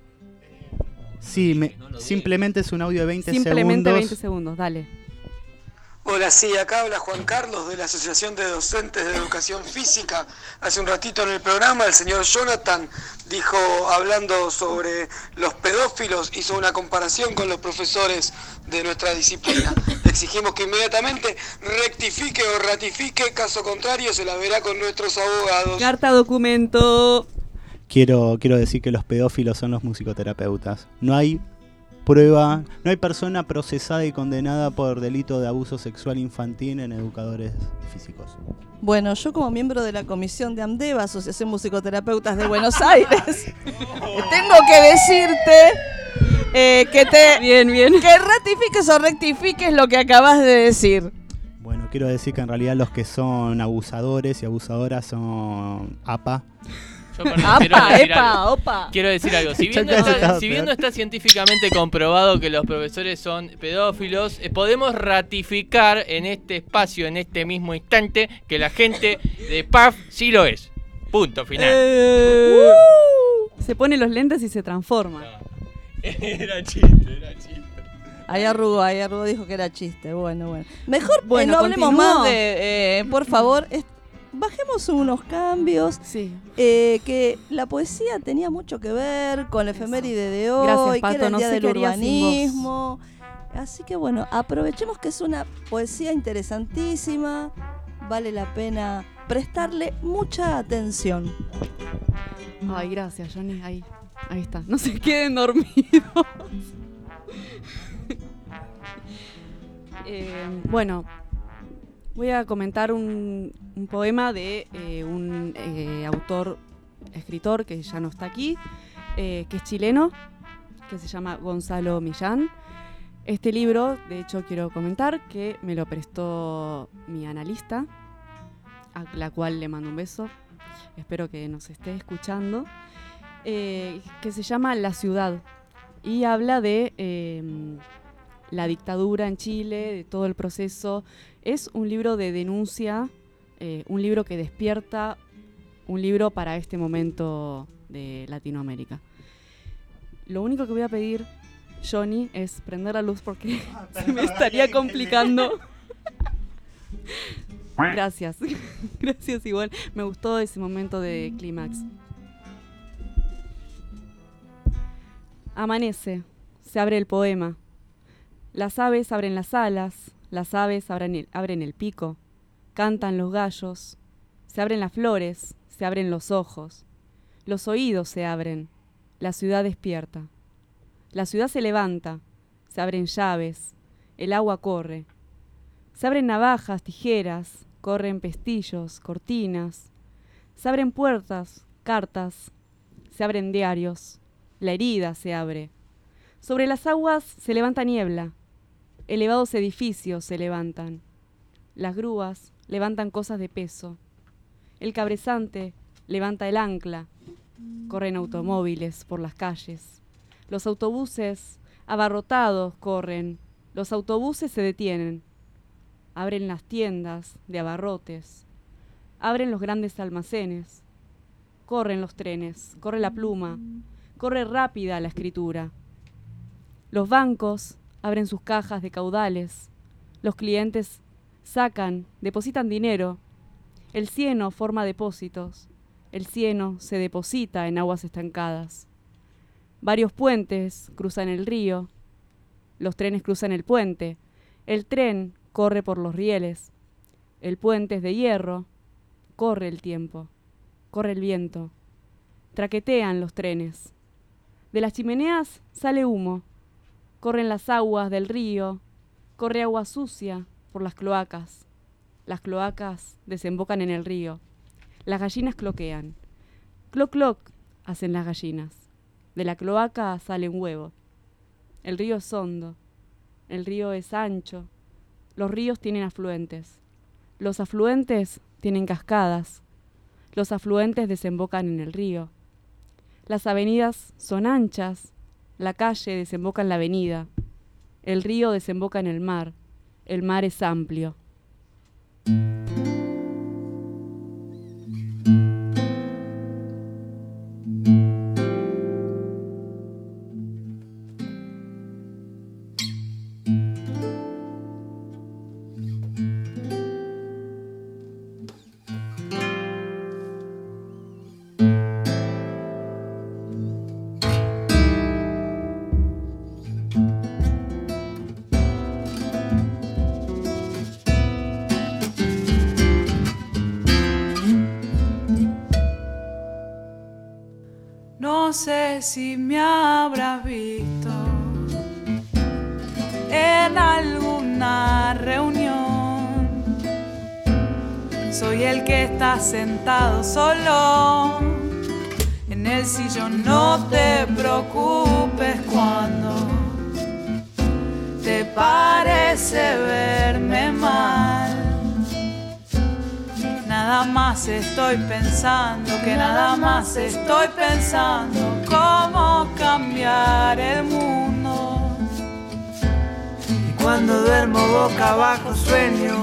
Sí, me, simplemente es un audio de veinte Simplemente segundos. veinte segundos, dale. Hola, sí, acá habla Juan Carlos de la Asociación de Docentes de Educación Física. Hace un ratito en el programa el señor Jonathan dijo, hablando sobre los pedófilos, hizo una comparación con los profesores de nuestra disciplina. Exigimos que inmediatamente rectifique o ratifique, caso contrario se la verá con nuestros abogados. Carta documento. Quiero, quiero decir que los pedófilos son los musicoterapeutas. No hay prueba, no hay persona procesada y condenada por delito de abuso sexual infantil en educadores físicos. Bueno, yo como miembro de la comisión de AMDEVA, Asociación Musicoterapeutas de Buenos Aires, tengo que decirte eh, que te bien, bien. que ratifiques o rectifiques lo que acabas de decir. Bueno, quiero decir que en realidad los que son abusadores y abusadoras son A P A. Yo, perdón, Apa, quiero decir epa, algo. opa. Quiero decir algo. Si bien, no está, si bien no está científicamente comprobado que los profesores son pedófilos, eh, podemos ratificar en este espacio, en este mismo instante, que la gente de P A F sí lo es. Punto final. Eh, uh, se pone los lentes y se transforma. No. Era chiste, era chiste. Ahí arrugó, ahí arrugó, dijo que era chiste. Bueno, bueno. Mejor bueno, eh, no hablemos continúo. más de, eh, por favor, es, bajemos unos cambios. Sí. Eh, que la poesía tenía mucho que ver con la efeméride de hoy, Gracias, que Pato, era el no día sé del qué haría sin urbanismo. Así que bueno, aprovechemos que es una poesía interesantísima, vale la pena prestarle mucha atención. Ay, gracias, Johnny. Ahí, ahí está. No se queden dormidos. eh, bueno, voy a comentar un, un poema de eh, un eh, autor, escritor que ya no está aquí, eh, que es chileno, que se llama Gonzalo Millán. Este libro, de hecho, quiero comentar que me lo prestó mi analista, a la cual le mando un beso. Espero que nos esté escuchando. Eh, que se llama La Ciudad y habla de eh, la dictadura en Chile, de todo el proceso. Es un libro de denuncia, eh, un libro que despierta, un libro para este momento de Latinoamérica. Lo único que voy a pedir, Johnny, es prender la luz porque se me estaría complicando. Gracias, gracias igual. Me gustó ese momento de clímax. Amanece, se abre el poema. Las aves abren las alas, las aves abren el, abren el pico, cantan los gallos, se abren las flores, se abren los ojos, los oídos se abren, la ciudad despierta. La ciudad se levanta, se abren llaves, el agua corre. Se abren navajas, tijeras, corren pestillos, cortinas, se abren puertas, cartas, se abren diarios, la herida se abre. Sobre las aguas se levanta niebla, elevados edificios se levantan, las grúas levantan cosas de peso, el cabezante levanta el ancla, corren automóviles por las calles, los autobuses abarrotados corren, los autobuses se detienen, abren las tiendas de abarrotes, abren los grandes almacenes, corren los trenes, corre la pluma, corre rápida la escritura. Los bancos abren sus cajas de caudales, los clientes sacan, depositan dinero, el cieno forma depósitos, el cieno se deposita en aguas estancadas. Varios puentes cruzan el río, los trenes cruzan el puente, el tren corre por los rieles, el puente es de hierro, corre el tiempo, corre el viento, traquetean los trenes. De las chimeneas sale humo, corren las aguas del río, corre agua sucia por las cloacas. Las cloacas desembocan en el río. Las gallinas cloquean. Cloc, cloc, hacen las gallinas. De la cloaca sale un huevo. El río es hondo. El río es ancho. Los ríos tienen afluentes. Los afluentes tienen cascadas. Los afluentes desembocan en el río. Las avenidas son anchas. La calle desemboca en la avenida. El río desemboca en el mar. El mar es amplio. No sé si me habrás visto en alguna reunión. Soy el que está sentado solo en el sillón. No te preocupes cuando te parece verme mal. Nada más estoy pensando, que nada más estoy pensando cómo cambiar el mundo. Y cuando duermo boca abajo sueño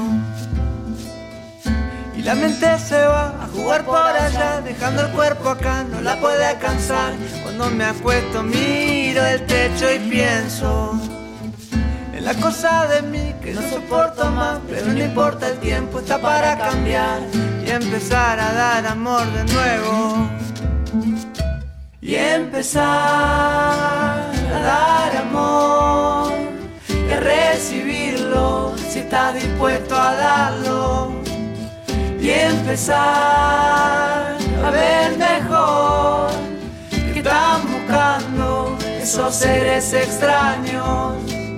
y la mente se va a jugar por allá, dejando el cuerpo acá, no la puede alcanzar. Cuando me acuesto miro el techo y pienso en la cosa de mí que no soporto más, pero no importa, el tiempo está para cambiar y empezar a dar amor de nuevo. Y empezar a dar amor y a recibirlo si estás dispuesto a darlo. Y empezar a ver mejor que están buscando esos seres extraños.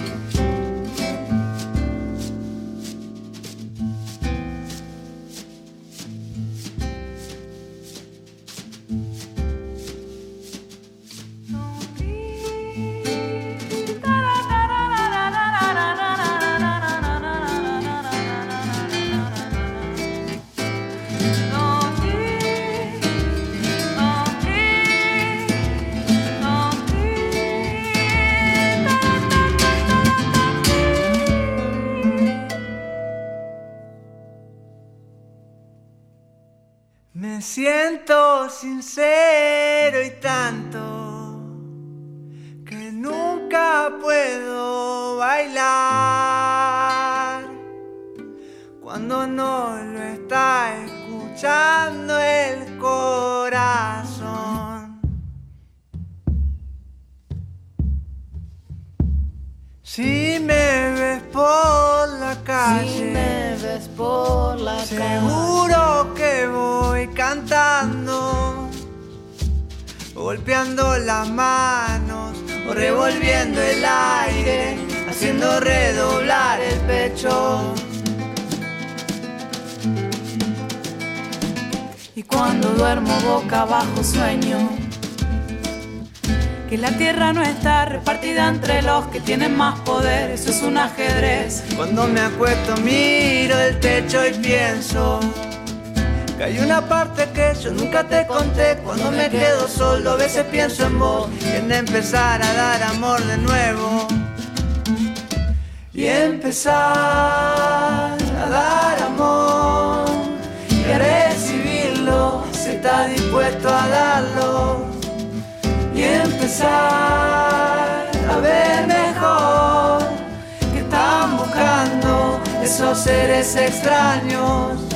Me siento sincero y tanto que nunca puedo bailar cuando no lo está escuchando el corazón. Si me ves por la calle, si me ves por la seguro que voy cantando, golpeando las manos o revolviendo el aire, haciendo redoblar el pecho. cuando duermo boca abajo sueño que la tierra no está repartida entre los que tienen más poder, eso es un ajedrez. Cuando me acuesto miro el techo y pienso que hay una parte que yo nunca te conté. Cuando me quedo solo a veces pienso en vos y en empezar a dar amor de nuevo. Y empezar a dar amor y a recibirlo si estás dispuesto a darlo. Y empezar a ver mejor que están buscando esos seres extraños